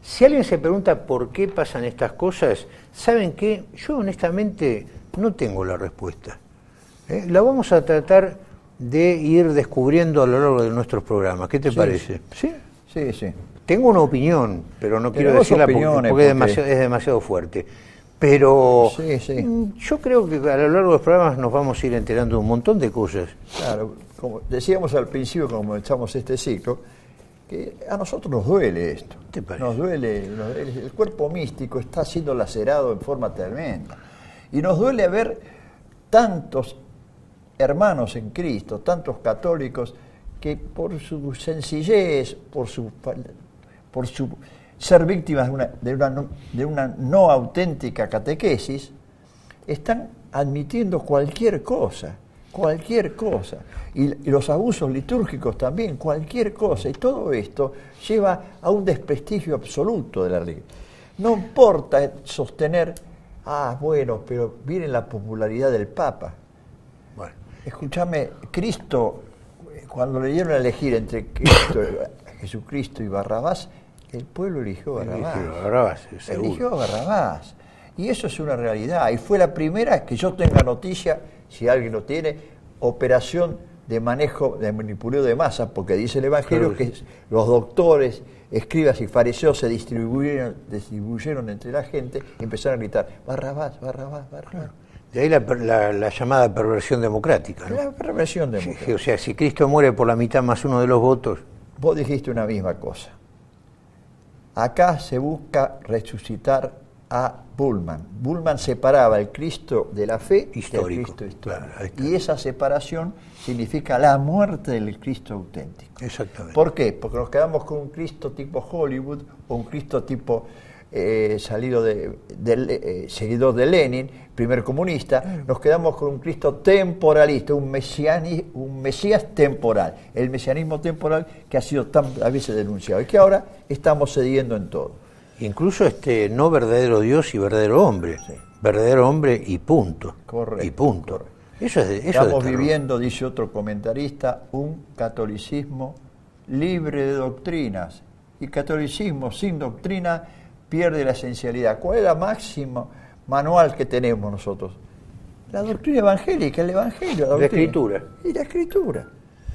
Si alguien se pregunta por qué pasan estas cosas, ¿saben qué? Yo honestamente no tengo la respuesta. ¿Eh? La vamos a tratar de ir descubriendo a lo largo de nuestros programas. ¿Qué te Sí, parece? Sí, sí, sí. Tengo una opinión, pero no quiero Tenemos decirla porque, opiniones, porque es, porque- demasiado, es demasiado fuerte. Pero Sí, sí. mm, yo creo que a lo largo de los programas nos vamos a ir enterando de un montón de cosas. Claro, como decíamos al principio, cuando comenzamos este ciclo, que a nosotros nos duele esto. ¿Te parece? Nos duele, nos duele. El cuerpo místico está siendo lacerado en forma tremenda. Y nos duele ver tantos hermanos en Cristo, tantos católicos, que por su sencillez, por su, por su ser víctimas de una, de una, no, de una no auténtica catequesis, están admitiendo cualquier cosa, cualquier cosa. Y, y los abusos litúrgicos también, cualquier cosa. Y todo esto lleva a un desprestigio absoluto de la religión. No importa sostener, ah, bueno, pero miren la popularidad del Papa. Bueno, Escúchame, Cristo, cuando le dieron a elegir entre Cristo, Jesucristo y Barrabás, el pueblo eligió a Barrabás. eligió a Barrabás, seguro. Eligió a Barrabás. Y eso es una realidad. Y fue la primera que yo tenga noticia, si alguien lo tiene, operación de manejo, de manipuleo de masas, porque dice el Evangelio Claro, que sí. los doctores, escribas y fariseos se distribuyeron, distribuyeron entre la gente y empezaron a gritar, Barrabás, Barrabás, Barrabás. de ahí la, la, la llamada perversión democrática, ¿no? La perversión de Sí, o sea, si Cristo muere por la mitad más uno de los votos, Vos dijiste una misma cosa. Acá se busca resucitar a Bullman. Bullman separaba el Cristo de la fe Histórico, del Cristo histórico. claro, ahí está. Y esa separación significa la muerte del Cristo auténtico. exactamente. ¿Por qué? Porque nos quedamos con un Cristo tipo Hollywood o un Cristo tipo eh, salido de, de, eh, seguidor de Lenin, primer comunista. Nos quedamos con un Cristo temporalista, un, mesiani, un Mesías temporal, el mesianismo temporal que ha sido tan a veces denunciado y que ahora estamos cediendo en todo. Incluso este no verdadero Dios y verdadero hombre. Sí. Verdadero hombre y punto. Correcto, Y punto. correcto. Eso es de, eso Estamos es de terror. viviendo, dice otro comentarista, un catolicismo libre de doctrinas. Y catolicismo sin doctrina pierde la esencialidad. ¿Cuál es la máxima manual que tenemos nosotros? La doctrina evangélica, el evangelio. La, La doctrina. escritura. Y la escritura.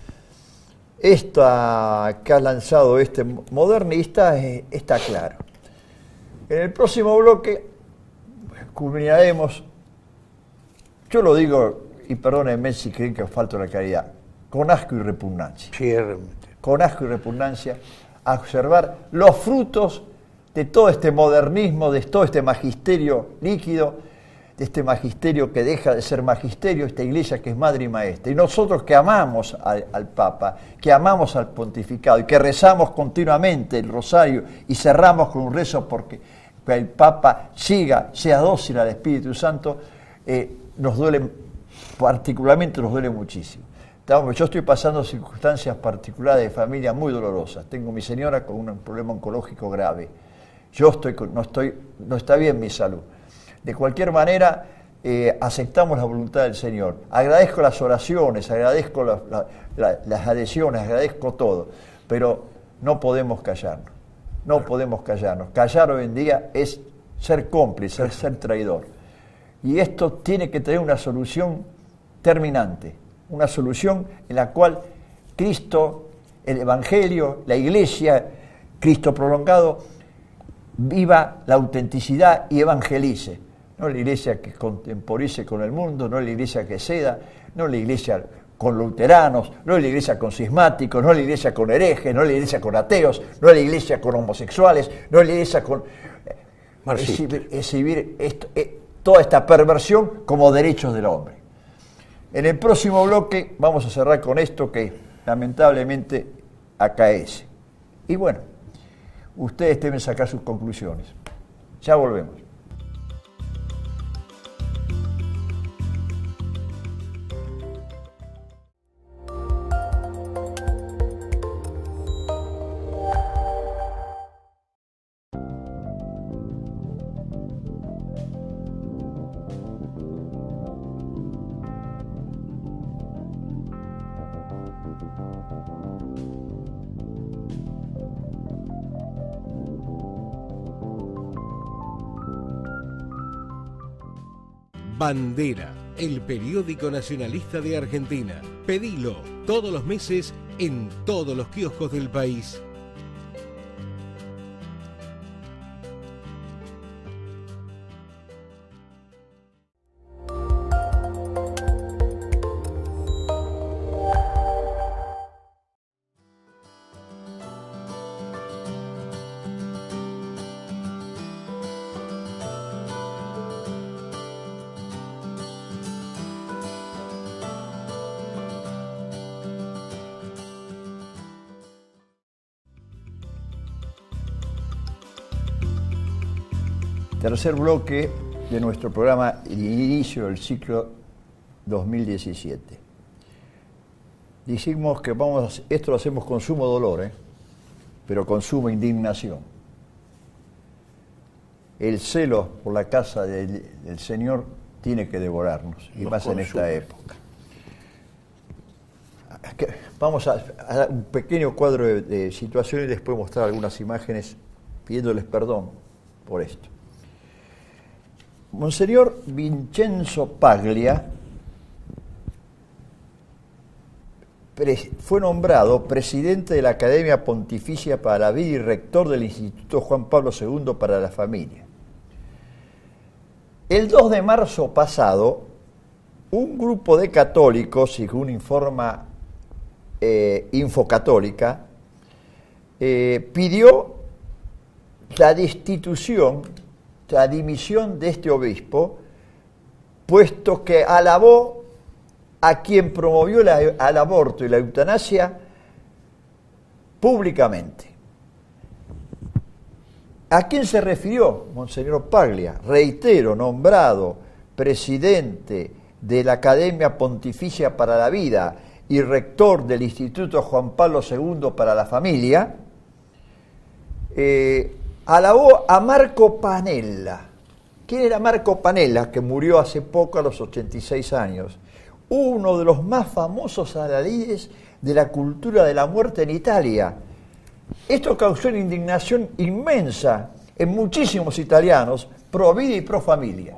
Esta que ha lanzado este modernista eh, está claro. En el próximo bloque culminaremos, yo lo digo, y perdónenme si creen que os falta la caridad, con asco y repugnancia. Sí, es realmente. Con asco y repugnancia, a observar los frutos de todo este modernismo, de todo este magisterio líquido, de este magisterio que deja de ser magisterio, esta iglesia que es madre y maestra. Y nosotros que amamos al, al Papa, que amamos al pontificado y que rezamos continuamente el rosario y cerramos con un rezo porque el Papa siga, sea dócil al Espíritu Santo, eh, nos duele, particularmente nos duele muchísimo. Yo estoy pasando circunstancias particulares de familia muy dolorosas. Tengo mi señora con un problema oncológico grave. Yo estoy, no, estoy, no está bien mi salud. De cualquier manera, eh, aceptamos la voluntad del Señor. Agradezco las oraciones, agradezco la, la, la, las adhesiones, agradezco todo, pero no podemos callarnos. No podemos callarnos. Callar hoy en día es ser cómplice, es ser traidor. Y esto tiene que tener una solución terminante, una solución en la cual Cristo, el Evangelio, la Iglesia, Cristo prolongado, viva la autenticidad y evangelice. No la Iglesia que contemporice con el mundo, no la Iglesia que ceda, no la Iglesia con luteranos, no la Iglesia con cismáticos, no la Iglesia con herejes, no la Iglesia con ateos, no la Iglesia con homosexuales, no la Iglesia con eh, exhibir, exhibir esto, eh, toda esta perversión como derechos del hombre. En el próximo bloque vamos a cerrar con esto que lamentablemente acaece. Y bueno, ustedes deben sacar sus conclusiones. Ya volvemos. Bandera, el periódico nacionalista de Argentina. Pedilo todos los meses en todos los kioscos del país. Tercer bloque de nuestro programa, el inicio del ciclo dos mil diecisiete. Dijimos que vamos, esto lo hacemos con sumo dolor, ¿eh? pero con suma indignación. El celo por la casa del, del Señor tiene que devorarnos, y Nos más en esta consume. época. Vamos a, a dar un pequeño cuadro de, de situación y después mostrar algunas imágenes pidiéndoles perdón por esto. Monseñor Vincenzo Paglia fue nombrado presidente de la Academia Pontificia para la Vida y rector del Instituto Juan Pablo segundo para la Familia. El dos de marzo pasado, un grupo de católicos, según informa eh, Infocatólica, eh, pidió la destitución, la dimisión de este obispo, puesto que alabó a quien promovió la, el aborto y la eutanasia públicamente. ¿A quién se refirió Monseñor Paglia? Reitero, nombrado presidente de la Academia Pontificia para la Vida y rector del Instituto Juan Pablo segundo para la Familia, eh, alabó a Marco Panella. ¿Quién era Marco Panella? Que murió hace poco a los ochenta y seis años. Uno de los más famosos alarides de la cultura de la muerte en Italia. Esto causó una indignación inmensa en muchísimos italianos pro vida y pro familia.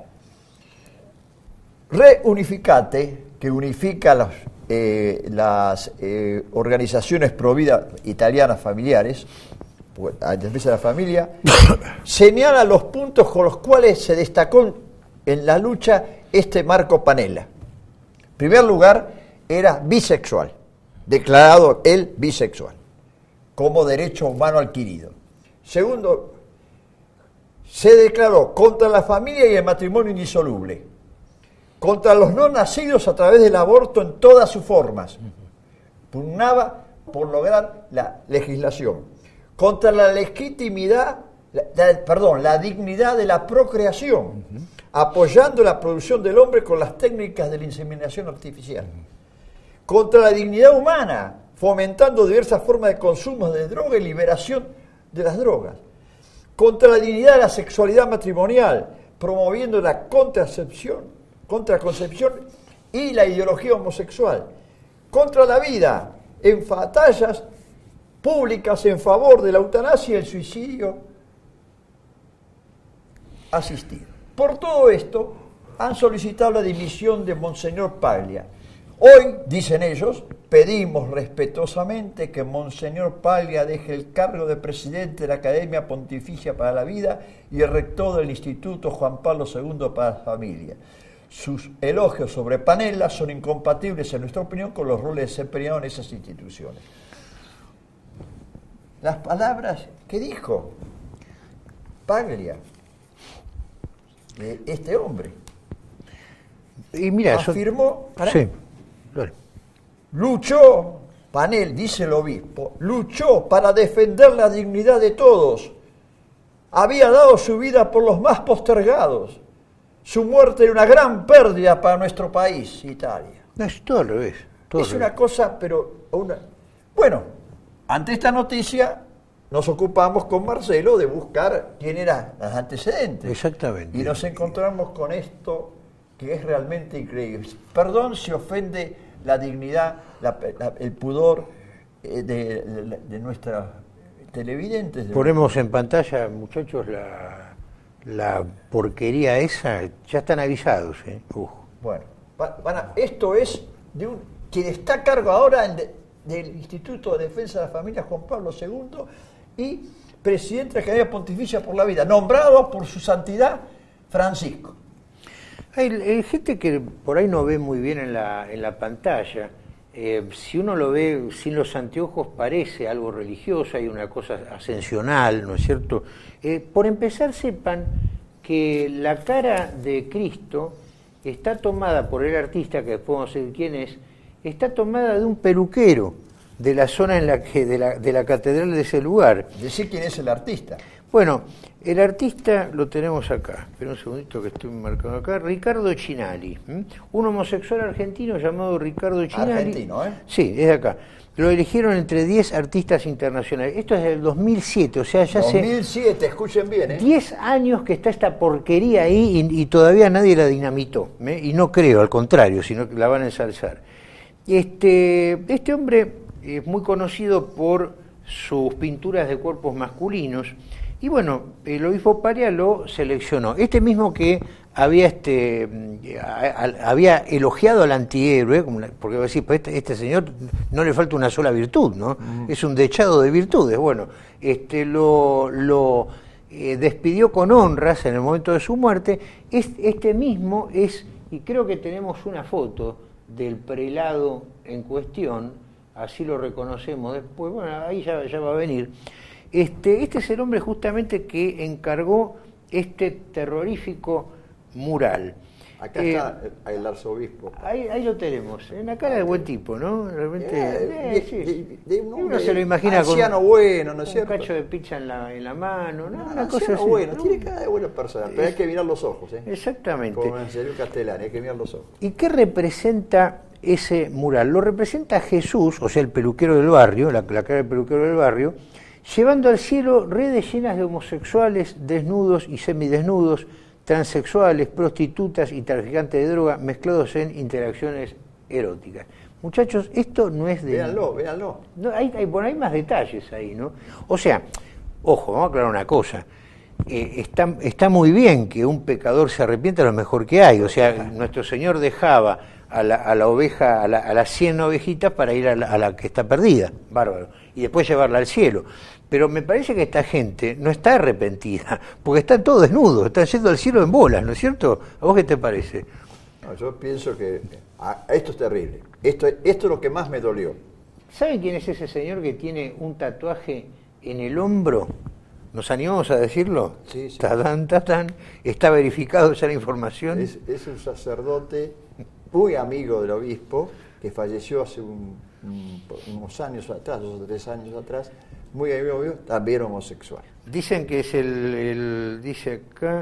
Reunificate, que unifica las, eh, las eh, organizaciones pro vida italianas familiares, a defensa de la familia, señala los puntos con los cuales se destacó en la lucha este Marco Panella. En primer lugar, era bisexual, declarado él bisexual, como derecho humano adquirido. Segundo, se declaró contra la familia y el matrimonio indisoluble, contra los no nacidos a través del aborto en todas sus formas. Pugnaba por lograr la legislación. Contra la legitimidad, la, la, perdón, la dignidad de la procreación, uh-huh. apoyando la producción del hombre con las técnicas de la inseminación artificial. Uh-huh. Contra la dignidad humana, fomentando diversas formas de consumo de droga y liberación de las drogas. Contra la dignidad de la sexualidad matrimonial, promoviendo la contracepción, contraconcepción y la ideología homosexual. Contra la vida, en batallas públicas en favor de la eutanasia y el suicidio asistido. Por todo esto, han solicitado la dimisión de Monseñor Paglia. Hoy, dicen ellos, pedimos respetuosamente que Monseñor Paglia deje el cargo de presidente de la Academia Pontificia para la Vida y el rector del Instituto Juan Pablo segundo para la Familia. Sus elogios sobre Panella son incompatibles, en nuestra opinión, con los roles desempeñados en esas instituciones. Las palabras que dijo Paglia, de este hombre, y mira, afirmó, eso, sí, claro. luchó, Panel, dice el obispo, luchó para defender la dignidad de todos, había dado su vida por los más postergados, su muerte era una gran pérdida para nuestro país, Italia. No, es todo al revés. Todo es al una revés. cosa, pero una... Bueno, ante esta noticia nos ocupamos con Marcelo de buscar quién eran los antecedentes. Exactamente. Y nos encontramos con esto que es realmente increíble. Perdón si ofende la dignidad, la, la, el pudor eh, de, de, de nuestros televidentes. Ponemos en pantalla, muchachos, la, la porquería esa, ya están avisados. ¿eh? Uf. Bueno, van a, esto es de un quien está a cargo ahora de, del Instituto de Defensa de la Familia, Juan Pablo segundo, y presidente de la Academia Pontificia por la Vida, nombrado por su santidad Francisco. Hay, hay gente que por ahí no ve muy bien en la, en la pantalla. Eh, si uno lo ve sin los anteojos parece algo religioso, hay una cosa ascensional, ¿no es cierto? Eh, por empezar, sepan que la cara de Cristo está tomada por el artista, que después vamos a ver quién es, está tomada de un peluquero de la zona en la que de la, de la catedral de ese lugar. Decir quién es el artista. Bueno, el artista lo tenemos acá. Espera un segundito que estoy marcando acá. Ricardo Chinali, ¿m? Un homosexual argentino llamado Ricardo Chinali. Argentino, ¿eh? Sí, es de acá. Lo eligieron entre diez artistas internacionales. Esto es del dos mil siete, o sea, ya hace... dos mil siete, escuchen bien, ¿eh? diez años que está esta porquería ahí y, y todavía nadie la dinamitó. ¿eh? Y no creo, al contrario, sino que la van a ensalzar. Este, este hombre es muy conocido por sus pinturas de cuerpos masculinos. Y bueno, el obispo Paria lo seleccionó. Este mismo que había este a, a, había elogiado al antihéroe, porque va a decir, pues este, este señor no le falta una sola virtud, ¿no? Uh-huh. Es un dechado de virtudes. Bueno, este lo, lo eh, despidió con honras en el momento de su muerte. Este, este mismo es, y creo que tenemos una foto del prelado en cuestión, así lo reconocemos después, bueno, ahí ya, ya va a venir. Este, este es el hombre justamente que encargó este terrorífico mural. Acá eh, está el arzobispo. Ahí, ahí lo tenemos, en la cara de buen tipo, ¿no? Realmente, eh, eh, sí. de, de un uno se lo imagina anciano con bueno, ¿no es un cierto? cacho de pizza en la, en la mano, ¿no? No, Una cosa así. Bueno, ¿no? Tiene cara de buena persona, pero hay que mirar los ojos, ¿eh? Exactamente. Como me enseñó Castellani, hay que mirar los ojos. ¿Y qué representa ese mural? Lo representa a Jesús, o sea, el peluquero del barrio, la, la cara del peluquero del barrio, llevando al cielo redes llenas de homosexuales, desnudos y semidesnudos, transexuales, prostitutas y traficantes de droga mezclados en interacciones eróticas. Muchachos, esto no es de... Véanlo, véanlo. No, hay, hay, bueno, hay más detalles ahí, ¿no? O sea, ojo, vamos a aclarar una cosa. Eh, está, está muy bien que un pecador se arrepienta, lo mejor que hay. O sea, nuestro Señor dejaba a la, a la oveja, a, la, a las cien ovejitas para ir a la, a la que está perdida, bárbaro, y después llevarla al cielo. Pero me parece que esta gente no está arrepentida, porque están todos desnudos, están yendo al cielo en bolas, ¿no es cierto? ¿A vos qué te parece? No, yo pienso que ah, esto es terrible. Esto, esto es lo que más me dolió. ¿Saben quién es ese señor que tiene un tatuaje en el hombro? ¿Nos animamos a decirlo? Sí, sí. Tatán, tatán. ¿Está verificado ya la información? Es, es un sacerdote muy amigo del obispo, que falleció hace un, un, unos años atrás, dos o tres años atrás, muy amigo mío, también homosexual. Dicen que es el, el dice acá,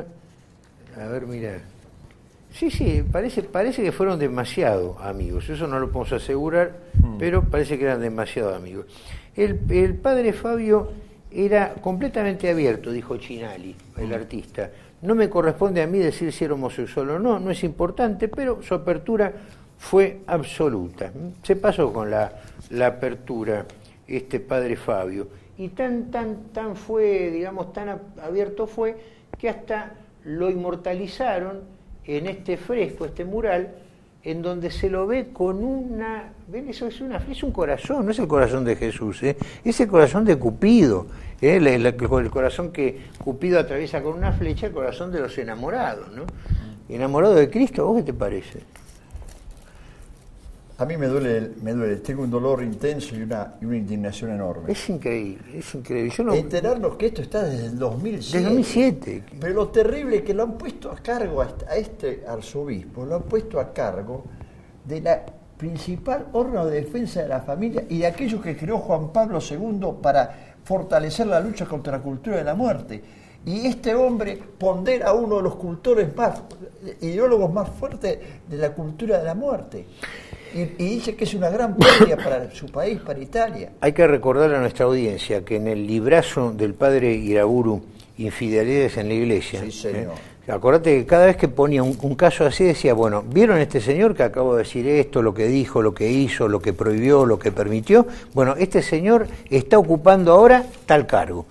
a ver, mira, sí, sí, parece, parece que fueron demasiado amigos, eso no lo podemos asegurar, mm. pero parece que eran demasiado amigos. El, el padre Fabio era completamente abierto, dijo Chinali, el mm. artista. No me corresponde a mí decir si era homosexual o no, no es importante, pero su apertura fue absoluta. Se pasó con la, la apertura este padre Fabio. Y tan, tan, tan fue, digamos, tan abierto fue que hasta lo inmortalizaron en este fresco, este mural, en donde se lo ve con una... ¿Ven? Eso es, una, es un corazón, no es el corazón de Jesús, ¿eh? Es el corazón de Cupido, ¿eh? el, el, el corazón que Cupido atraviesa con una flecha, el corazón de los enamorados, ¿no? Enamorado de Cristo, ¿vos qué te parece? A mí me duele, me duele, tengo un dolor intenso y una, y una indignación enorme. Es increíble, es increíble. Yo no... Enterarnos que esto está desde el dos mil siete. Desde dos mil siete. Pero lo terrible es que lo han puesto a cargo a este arzobispo, lo han puesto a cargo de la principal órgano de defensa de la familia y de aquellos que creó Juan Pablo segundo para fortalecer la lucha contra la cultura de la muerte. Y este hombre pondera a uno de los cultores más, ideólogos más fuertes de la cultura de la muerte. Y, y dice que es una gran pérdida para su país, para Italia. Hay que recordar a nuestra audiencia que en el librazo del padre Iraburu, Infidelidades en la Iglesia, sí, señor. ¿eh? Acordate que cada vez que ponía un, un caso así decía, bueno, ¿vieron este señor que acabo de decir esto, lo que dijo, lo que hizo, lo que prohibió, lo que permitió? Bueno, este señor está ocupando ahora tal cargo.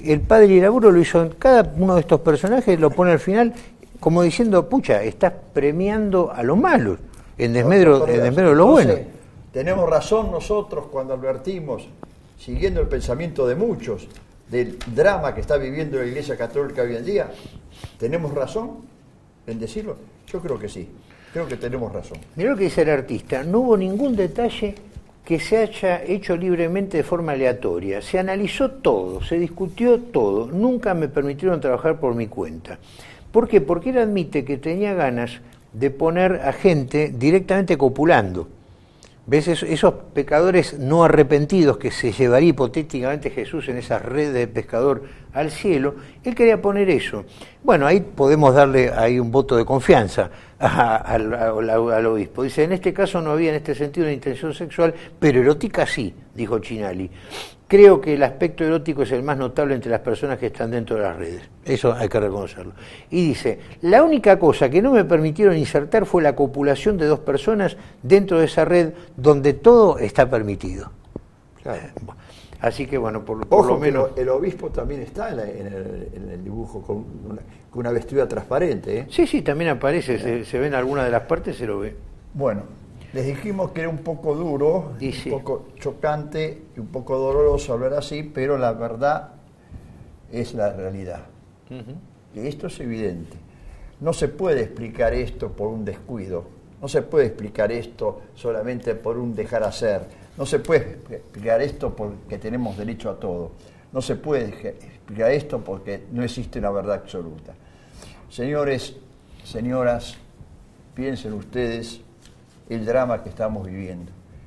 el padre Iraburu lo hizo en cada uno de estos personajes, lo pone al final como diciendo, pucha, estás premiando a los malos, en desmedro, en desmedro de los buenos. Tenemos razón nosotros cuando advertimos, siguiendo el pensamiento de muchos, del drama que está viviendo la Iglesia Católica hoy en día. ¿Tenemos razón en decirlo? Yo creo que sí, creo que tenemos razón. Mirá lo que dice el artista, no hubo ningún detalle que se haya hecho libremente de forma aleatoria. Se analizó todo, se discutió todo, nunca me permitieron trabajar por mi cuenta. ¿Por qué? Porque él admite que tenía ganas de poner a gente directamente copulando. ¿Ves? Esos pecadores no arrepentidos que se llevaría hipotéticamente Jesús en esa red de pescador al cielo, él quería poner eso. Bueno, ahí podemos darle ahí un voto de confianza a, a, a, al obispo. Dice, en este caso no había en este sentido una intención sexual, pero erótica sí, dijo Chinali. Creo que el aspecto erótico es el más notable entre las personas que están dentro de las redes. Eso hay que reconocerlo. Y dice, la única cosa que no me permitieron insertar fue la copulación de dos personas dentro de esa red donde todo está permitido. Claro. Así que bueno, por, por Ojo, lo menos... el obispo también está en, la, en, el, en el dibujo con una, con una vestidura transparente. ¿eh? Sí, sí, también aparece, se, se ve en alguna de las partes, se lo ve. Bueno, les dijimos que era un poco duro, y un sí. poco chocante y un poco doloroso hablar así, pero la verdad es la realidad. Uh-huh. Y esto es evidente. No se puede explicar esto por un descuido, no se puede explicar esto solamente por un dejar hacer. No se puede explicar esto porque tenemos derecho a todo. No se puede explicar esto porque no existe una verdad absoluta. Señores, señoras, piensen ustedes el drama que estamos viviendo.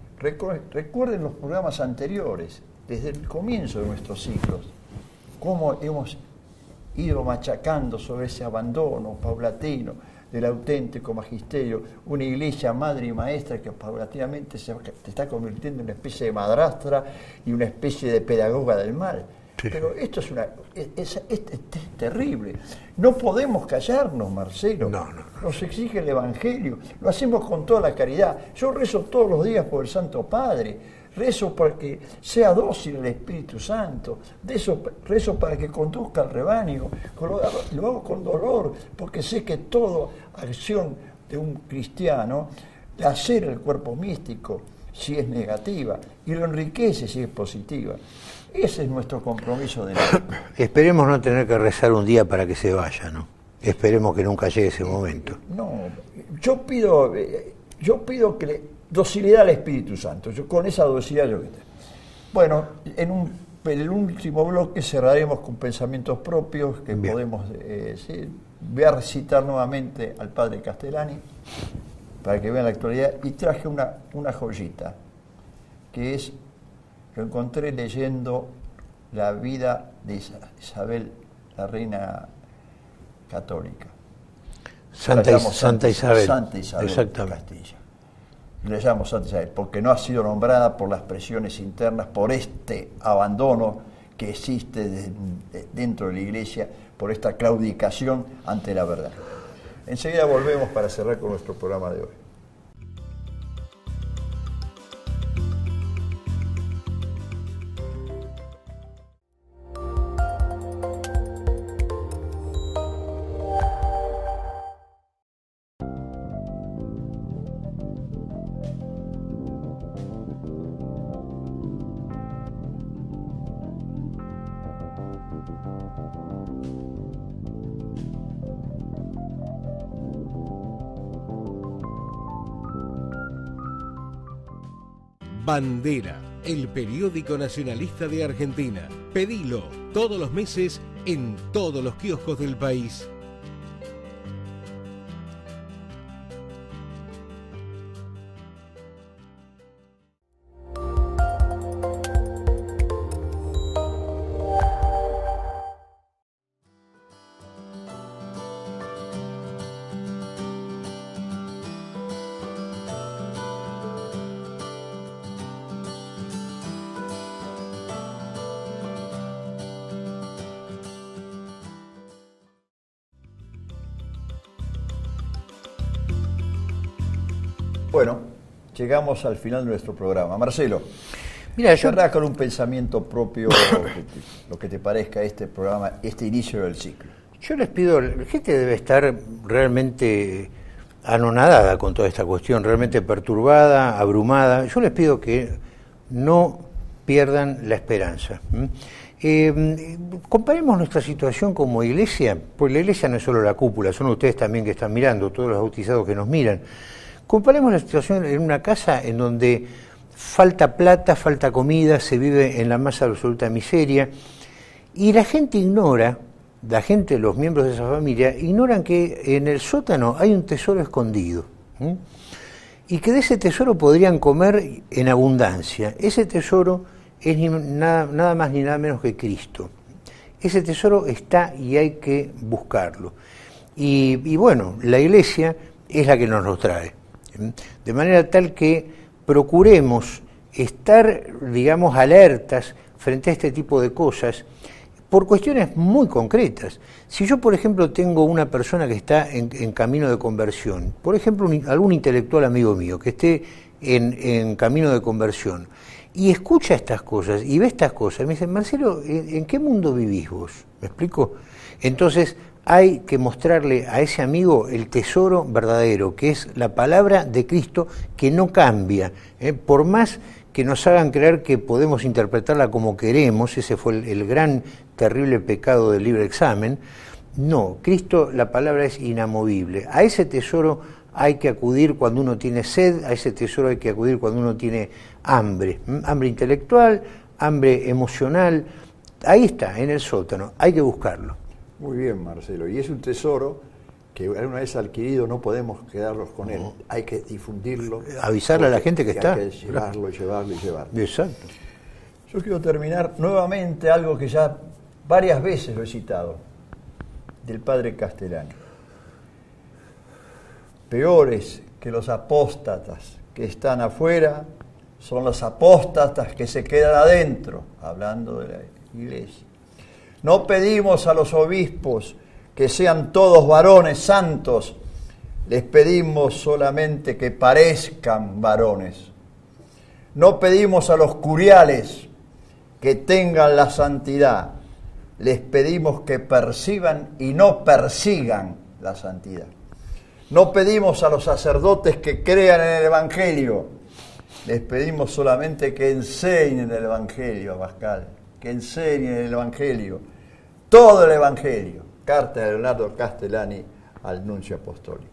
Recuerden los programas anteriores, desde el comienzo de nuestros ciclos, cómo hemos ido machacando sobre ese abandono paulatino del auténtico magisterio, una iglesia madre y maestra que paulatinamente se está convirtiendo en una especie de madrastra y una especie de pedagoga del mal. Sí. Pero esto es, una, es, es, es, es terrible. No podemos callarnos, Marcelo. No, no, no. Nos exige el Evangelio. Lo hacemos con toda la caridad. Yo rezo todos los días por el Santo Padre. Rezo para que sea dócil el Espíritu Santo. De eso, rezo para que conduzca al rebaño. Lo, lo hago con dolor, porque sé que toda acción de un cristiano la acera el cuerpo místico si es negativa y lo enriquece si es positiva. Ese es nuestro compromiso de la vida. Esperemos no tener que rezar un día para que se vaya, ¿no? Esperemos que nunca llegue ese momento. No, yo pido, yo pido que le, docilidad al Espíritu Santo. Yo con esa docilidad yo que tengo. Bueno, en, un, en el último bloque cerraremos con pensamientos propios que Bien. podemos eh, sí, voy a recitar nuevamente al padre Castellani para que vean la actualidad y traje una, una joyita que es, lo encontré leyendo la vida de Isabel, la reina católica. Santa, Is- Santa, Santa Isabel. Santa Isabel Exactamente. Castilla. Le llamo Santa Isabel porque no ha sido nombrada por las presiones internas, por este abandono que existe de, de, dentro de la Iglesia, por esta claudicación ante la verdad. Enseguida volvemos para cerrar con nuestro programa de hoy. Bandera, el periódico nacionalista de Argentina. Pedilo todos los meses en todos los kioscos del país. Bueno, llegamos al final de nuestro programa. Marcelo. Mira, yo cerrá con un pensamiento propio, lo que, te, lo que te parezca este programa, este inicio del ciclo. Yo les pido, la gente debe estar realmente anonadada con toda esta cuestión, realmente perturbada, abrumada. Yo les pido que no pierdan la esperanza. Eh, comparemos nuestra situación como iglesia, pues la iglesia no es solo la cúpula, son ustedes también que están mirando, todos los bautizados que nos miran. Comparemos la situación en una casa en donde falta plata, falta comida, se vive en la más absoluta miseria, y la gente ignora, la gente, los miembros de esa familia, ignoran que en el sótano hay un tesoro escondido, ¿eh? y que de ese tesoro podrían comer en abundancia. Ese tesoro es ni nada, nada más ni nada menos que Cristo. Ese tesoro está y hay que buscarlo. Y, y bueno, la iglesia es la que nos lo trae. De manera tal que procuremos estar, digamos, alertas frente a este tipo de cosas por cuestiones muy concretas. Si yo, por ejemplo, tengo una persona que está en, en camino de conversión, por ejemplo, un, algún intelectual amigo mío que esté en, en camino de conversión, y escucha estas cosas y ve estas cosas, me dice, Marcelo, ¿en, ¿en qué mundo vivís vos? ¿Me explico? Entonces hay que mostrarle a ese amigo el tesoro verdadero, que es la palabra de Cristo, que no cambia, ¿eh? Por más que nos hagan creer que podemos interpretarla como queremos, ese fue el, el gran, terrible pecado del libre examen. No, Cristo, la palabra es inamovible. A ese tesoro hay que acudir cuando uno tiene sed, a ese tesoro hay que acudir cuando uno tiene hambre, hambre intelectual, hambre emocional. Ahí está, en el sótano, hay que buscarlo. Muy bien, Marcelo, y es un tesoro que una vez adquirido no podemos quedarnos con él, hay que difundirlo. Avisarle a la gente que, que está. Hay que llevarlo, llevarlo y llevarlo. Exacto. Yo quiero terminar nuevamente algo que ya varias veces lo he citado, del padre Castellani. Peores que los apóstatas que están afuera son los apóstatas que se quedan adentro, hablando de la iglesia. No pedimos a los obispos que sean todos varones santos, les pedimos solamente que parezcan varones. No pedimos a los curiales que tengan la santidad, les pedimos que perciban y no persigan la santidad. No pedimos a los sacerdotes que crean en el Evangelio, les pedimos solamente que enseñen el Evangelio, Pascal, que enseñen el Evangelio, todo el Evangelio. Carta de Leonardo Castellani al nuncio apostólico.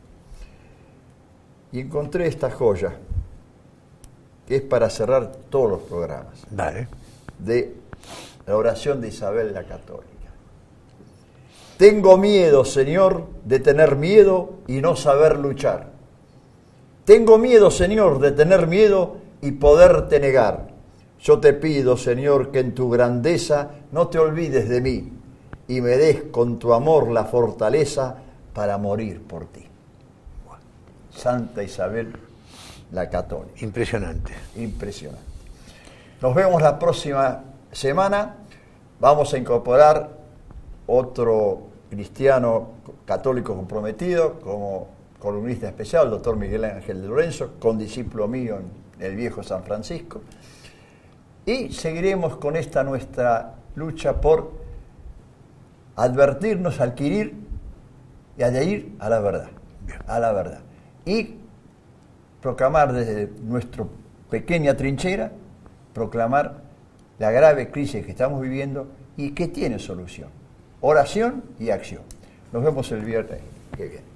Y encontré esta joya, que es para cerrar todos los programas, vale, de la oración de Isabel la Católica. Tengo miedo, Señor, de tener miedo y no saber luchar. Tengo miedo, Señor, de tener miedo y poderte negar. Yo te pido, Señor, que en tu grandeza no te olvides de mí y me des con tu amor la fortaleza para morir por ti. Santa Isabel la Católica. Impresionante. Impresionante. Nos vemos la próxima semana. Vamos a incorporar otro cristiano católico comprometido como columnista especial, el doctor Miguel Ángel de Lorenzo, condiscípulo mío en el viejo San Francisco. Y seguiremos con esta nuestra lucha por advertirnos, adquirir y adherir a la verdad, a la verdad. Y proclamar desde nuestra pequeña trinchera, proclamar la grave crisis que estamos viviendo y que tiene solución. Oración y acción. Nos vemos el viernes que viene.